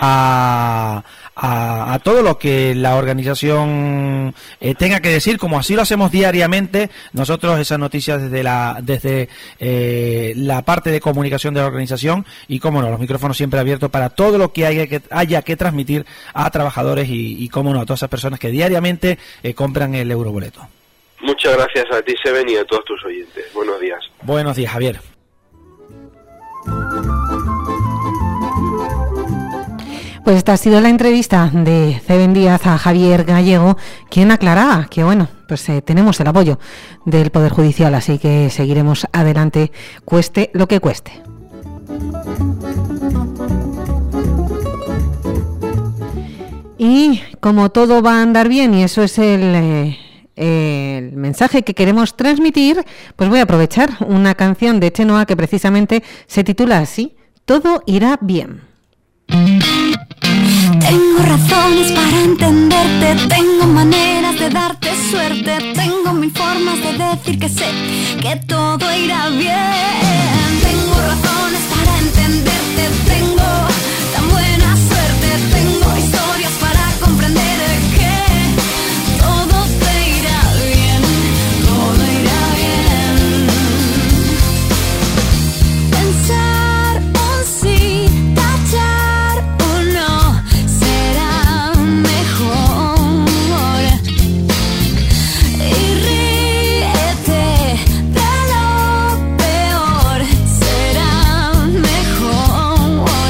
a todo lo que la organización tenga que decir, como así lo hacemos diariamente nosotros, esas noticias desde la parte de comunicación de la organización, y como no, los micrófonos siempre abiertos para todo lo que haya que transmitir a trabajadores y como no, a todas esas personas que diariamente compran el euroboleto. Muchas gracias a ti, Seven, y a todos tus oyentes. Buenos días. Buenos días, Javier. Pues esta ha sido la entrevista de Seven Díaz a Javier Gallego, quien aclaraba que, bueno, pues tenemos el apoyo del Poder Judicial, así que seguiremos adelante, cueste lo que cueste. Y como todo va a andar bien, y eso es el mensaje que queremos transmitir, pues voy a aprovechar una canción de Chenoa que precisamente se titula así: Todo irá bien. Tengo razones para entenderte, tengo maneras de darte suerte, tengo mil formas de decir que sé que todo irá bien. Tengo razones para entenderte, tengo tan buena suerte, tengo historias para comprender que todo te irá bien, todo irá bien. Pensar un sí, tachar un no, será mejor. Y ríete de lo peor, será mejor.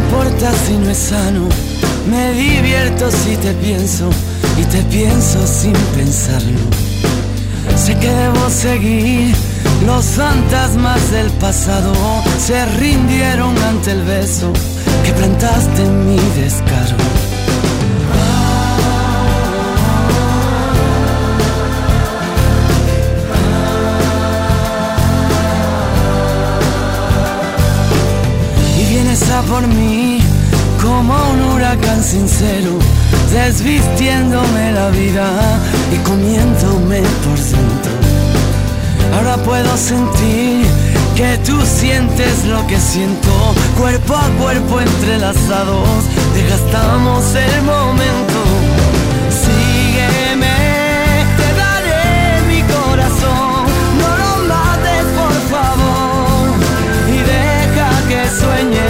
importa si no es sano? Me divierto si te pienso y te pienso sin pensarlo. Sé que debo seguir, los fantasmas del pasado se rindieron ante el beso que plantaste en mi descaro. Y vienes a por mí como un huracán sincero, desvistiéndome la vida y comiéndome por dentro. Ahora puedo sentir que tú sientes lo que siento, cuerpo a cuerpo entrelazados, desgastamos el momento. Sígueme, te daré mi corazón, no lo mates por favor y deja que sueñe.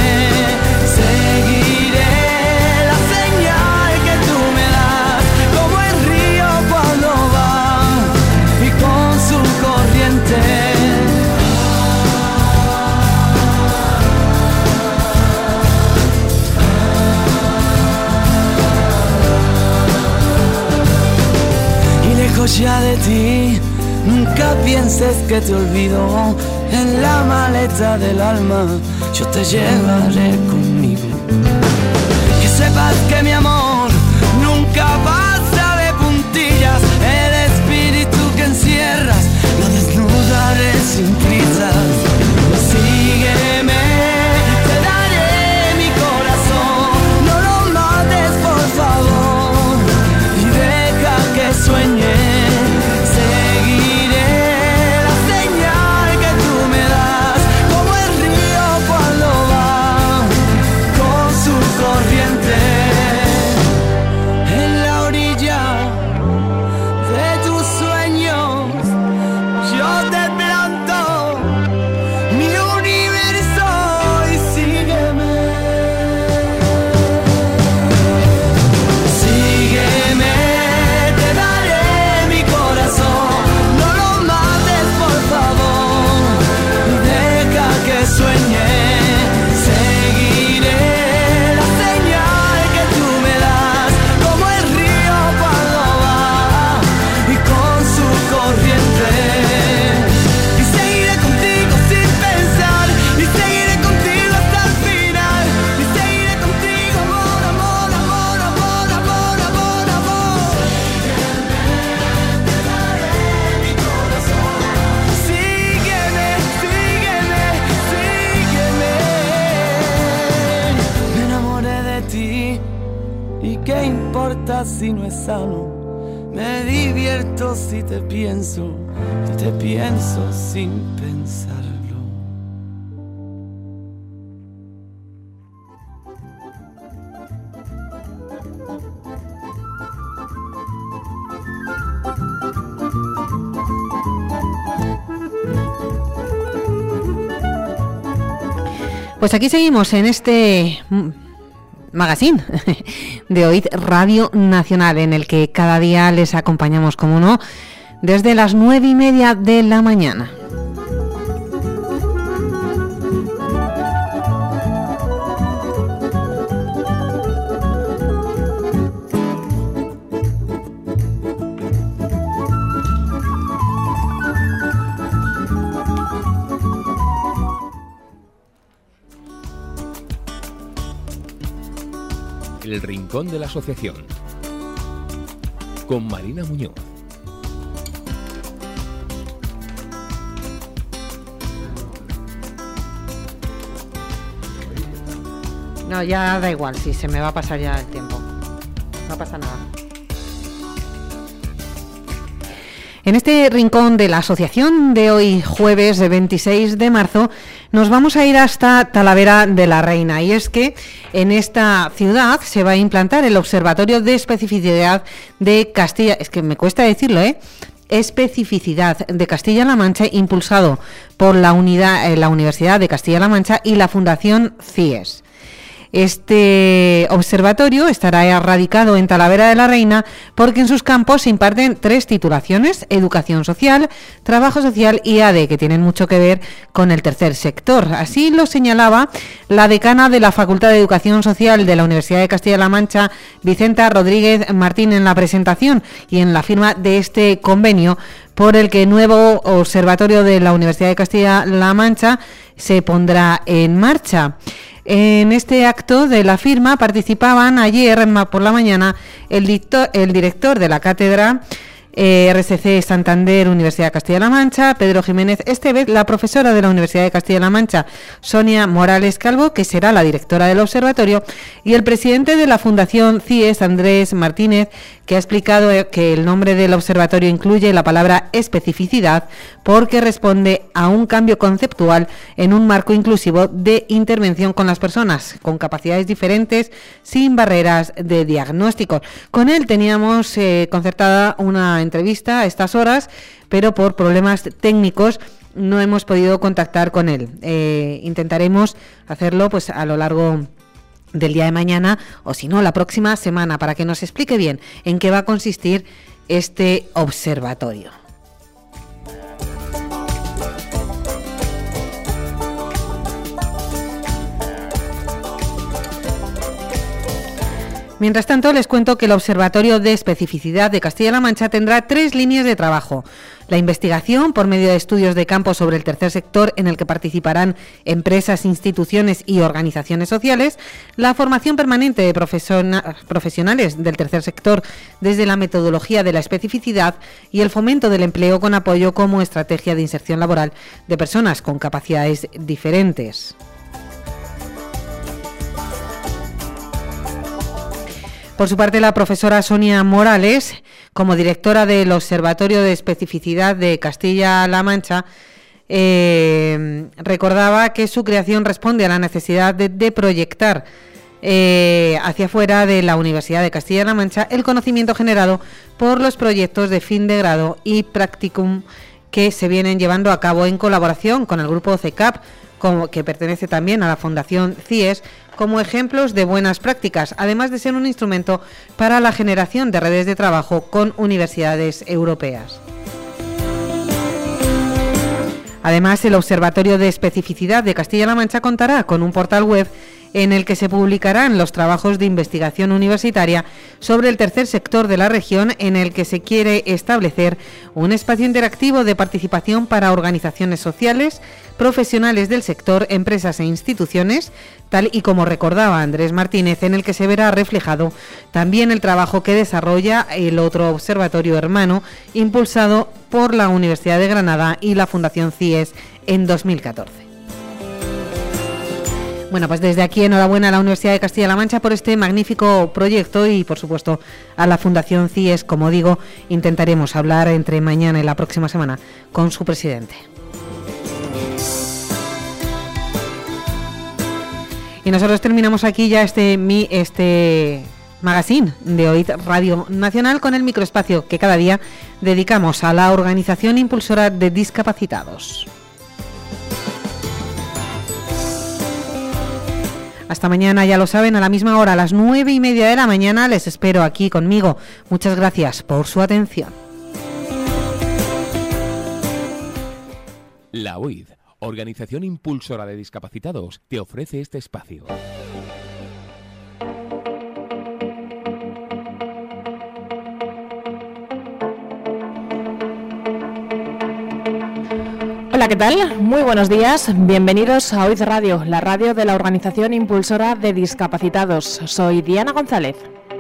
Ya de ti, nunca pienses que te olvido. En la maleta del alma yo te llevaré conmigo. Que sepas que mi amor nunca pasa de puntillas. El espíritu que encierras lo desnudaré sin prisas. Sígueme, te daré mi corazón, no lo mates por favor y deja que sueñe. Si no es sano, me divierto si te pienso sin pensarlo. Pues aquí seguimos en este magazine de OID Radio Nacional, en el que cada día les acompañamos, como no, desde las 9:30 de la mañana. El Rincón de la Asociación, con Marina Muñoz. No, ya da igual, si se me va a pasar ya el tiempo. No pasa nada. En este rincón de la asociación de hoy, jueves de 26 de marzo, nos vamos a ir hasta Talavera de la Reina. Y es que en esta ciudad se va a implantar el Observatorio de Especificidad de Castilla... Es que me cuesta decirlo, Especificidad de Castilla-La Mancha, impulsado por la Universidad de Castilla-La Mancha y la Fundación CIES. Este observatorio estará radicado en Talavera de la Reina porque en sus campos se imparten 3 titulaciones: Educación Social, Trabajo Social y ADE, que tienen mucho que ver con el tercer sector. Así lo señalaba la decana de la Facultad de Educación Social de la Universidad de Castilla-La Mancha, Vicenta Rodríguez Martín, en la presentación y en la firma de este convenio por el que el nuevo observatorio de la Universidad de Castilla-La Mancha se pondrá en marcha. En este acto de la firma participaban ayer por la mañana el director de la cátedra RSC Santander, Universidad de Castilla-La Mancha, Pedro Jiménez Estevez, la profesora de la Universidad de Castilla-La Mancha, Sonia Morales Calvo, que será la directora del observatorio, y el presidente de la Fundación CIES, Andrés Martínez, que ha explicado que el nombre del observatorio incluye la palabra especificidad porque responde a un cambio conceptual en un marco inclusivo de intervención con las personas con capacidades diferentes, sin barreras de diagnóstico. Con él teníamos concertada una entrevista a estas horas, pero por problemas técnicos no hemos podido contactar con él. Intentaremos hacerlo pues a lo largo del día de mañana, o si no, la próxima semana, para que nos explique bien en qué va a consistir este observatorio. Mientras tanto, les cuento que el Observatorio de Especificidad de Castilla-La Mancha tendrá 3 líneas de trabajo: la investigación por medio de estudios de campo sobre el tercer sector, en el que participarán empresas, instituciones y organizaciones sociales; la formación permanente de profesionales del tercer sector desde la metodología de la especificidad; y el fomento del empleo con apoyo como estrategia de inserción laboral de personas con capacidades diferentes. Por su parte, la profesora Sonia Morales, como directora del Observatorio de Especificidad de Castilla-La Mancha, recordaba que su creación responde a la necesidad de proyectar hacia afuera de la Universidad de Castilla-La Mancha el conocimiento generado por los proyectos de fin de grado y practicum que se vienen llevando a cabo en colaboración con el grupo CECAP, que pertenece también a la Fundación CIES, como ejemplos de buenas prácticas, además de ser un instrumento para la generación de redes de trabajo con universidades europeas. Además, el Observatorio de Especificidad de Castilla-La Mancha contará con un portal web en el que se publicarán los trabajos de investigación universitaria sobre el tercer sector de la región, en el que se quiere establecer un espacio interactivo de participación para organizaciones sociales, profesionales del sector, empresas e instituciones, tal y como recordaba Andrés Martínez, en el que se verá reflejado también el trabajo que desarrolla el otro observatorio hermano, impulsado por la Universidad de Granada y la Fundación CIES en 2014. Bueno, pues desde aquí enhorabuena a la Universidad de Castilla-La Mancha por este magnífico proyecto y, por supuesto, a la Fundación CIES. Como digo, intentaremos hablar entre mañana y la próxima semana con su presidente. Y nosotros terminamos aquí ya este magazine de OID Radio Nacional con el microespacio que cada día dedicamos a la Organización Impulsora de Discapacitados. Hasta mañana, ya lo saben, a la misma hora, a las 9:30 de la mañana, les espero aquí conmigo. Muchas gracias por su atención. La OID, Organización Impulsora de Discapacitados, te ofrece este espacio. Hola, ¿qué tal? Muy buenos días. Bienvenidos a OID Radio, la radio de la Organización Impulsora de Discapacitados. Soy Diana González.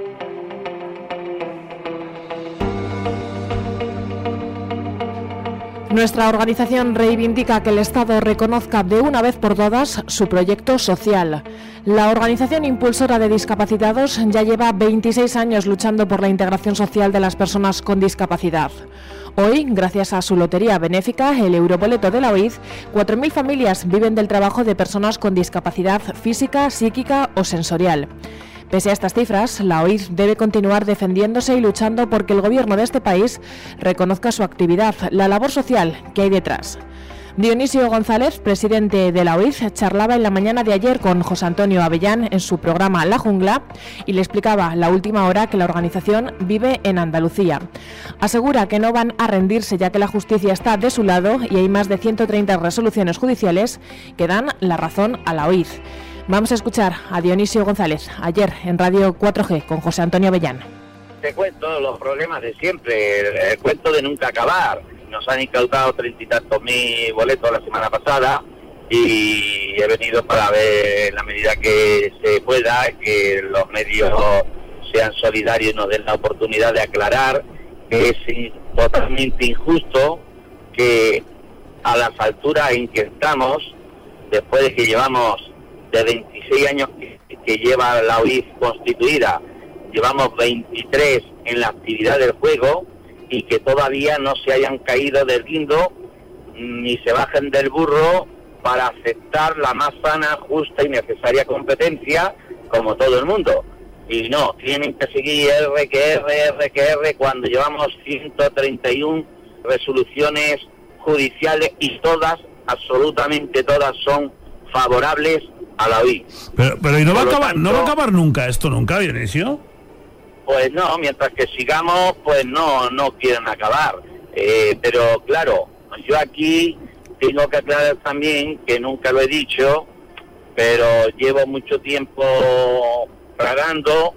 Nuestra organización reivindica que el Estado reconozca de una vez por todas su proyecto social. La Organización Impulsora de Discapacitados ya lleva 26 años luchando por la integración social de las personas con discapacidad. Hoy, gracias a su lotería benéfica, el Euroboleto de la OID, 4.000 familias viven del trabajo de personas con discapacidad física, psíquica o sensorial. Pese a estas cifras, la OID debe continuar defendiéndose y luchando porque el gobierno de este país reconozca su actividad, la labor social que hay detrás. Dionisio González, presidente de la UIF, charlaba en la mañana de ayer con José Antonio Avellán en su programa La Jungla y le explicaba la última hora que la organización vive en Andalucía. Asegura que no van a rendirse ya que la justicia está de su lado y hay más de 130 resoluciones judiciales que dan la razón a la UIF. Vamos a escuchar a Dionisio González ayer en Radio 4G con José Antonio Avellán. Te cuento los problemas de siempre, el cuento de nunca acabar. Nos han incautado 30 y tantos mil boletos la semana pasada y he venido para ver, en la medida que se pueda, que los medios sean solidarios y nos den la oportunidad de aclarar que es totalmente injusto que a las alturas en que estamos, después de que llevamos de 26 años que lleva la UIF constituida, llevamos 23 en la actividad del juego y que todavía no se hayan caído del guindo ni se bajen del burro para aceptar la más sana, justa y necesaria competencia como todo el mundo. Y no, tienen que seguir R que R cuando llevamos 131 resoluciones judiciales y todas, absolutamente todas, son favorables a la UIF. Pero ¿y no va a acabar nunca esto, nunca, Dionisio? Pues no, mientras que sigamos, pues no quieren acabar. Pero claro, yo aquí tengo que aclarar también, que nunca lo he dicho, pero llevo mucho tiempo tragando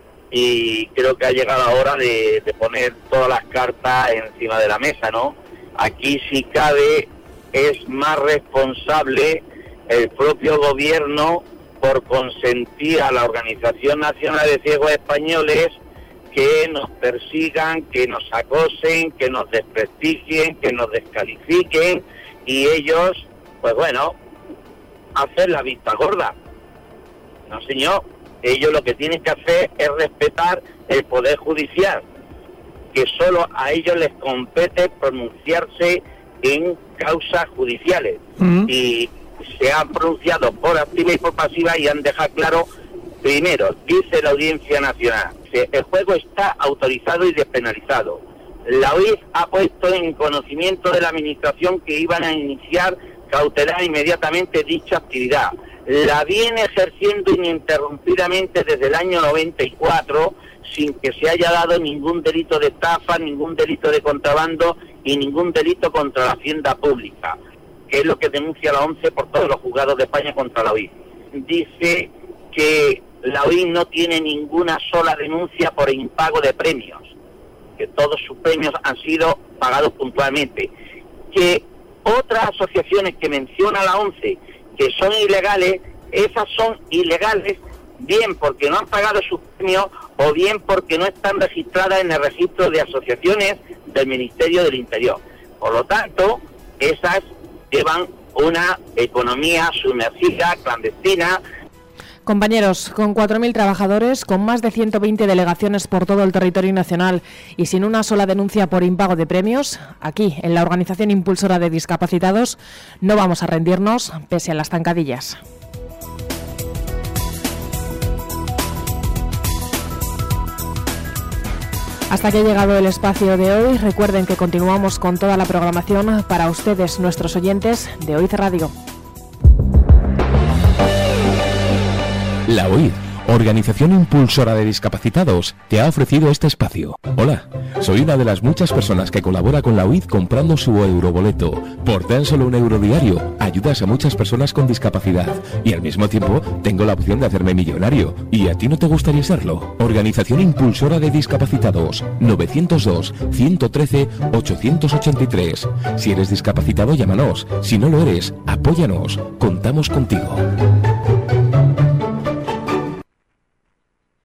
y creo que ha llegado la hora de poner todas las cartas encima de la mesa, ¿no? Aquí, si cabe, es más responsable el propio gobierno por consentir a la Organización Nacional de Ciegos Españoles que nos persigan, que nos acosen, que nos desprestigien, que nos descalifiquen, y ellos, pues bueno, hacen la vista gorda. No, señor, ellos lo que tienen que hacer es respetar el Poder Judicial, que solo a ellos les compete pronunciarse en causas judiciales. Y se han pronunciado por activa y por pasiva y han dejado claro, primero, dice la Audiencia Nacional, que el juego está autorizado y despenalizado. La UIF ha puesto en conocimiento de la Administración que iban a iniciar cautelar inmediatamente dicha actividad. La viene ejerciendo ininterrumpidamente desde el año 94 sin que se haya dado ningún delito de estafa, ningún delito de contrabando y ningún delito contra la hacienda pública, que es lo que denuncia la ONCE por todos los juzgados de España contra la UIF. Dice que la UIF no tiene ninguna sola denuncia por impago de premios, que todos sus premios han sido pagados puntualmente, que otras asociaciones que menciona la ONCE que son ilegales, esas son ilegales bien porque no han pagado sus premios o bien porque no están registradas en el registro de asociaciones del Ministerio del Interior. Por lo tanto, esas llevan una economía sumergida, clandestina. Compañeros, con 4.000 trabajadores, con más de 120 delegaciones por todo el territorio nacional y sin una sola denuncia por impago de premios, aquí, en la Organización Impulsora de Discapacitados, no vamos a rendirnos pese a las zancadillas. Hasta que ha llegado el espacio de hoy, recuerden que continuamos con toda la programación para ustedes, nuestros oyentes de OIZ Radio. La OID, Organización Impulsora de Discapacitados, te ha ofrecido este espacio. Hola, soy una de las muchas personas que colabora con la OID comprando su euroboleto. Por tan solo €1 diario, ayudas a muchas personas con discapacidad y al mismo tiempo tengo la opción de hacerme millonario. ¿Y a ti no te gustaría serlo? Organización Impulsora de Discapacitados, 902-113-883. Si eres discapacitado, llámanos. Si no lo eres, apóyanos. Contamos contigo.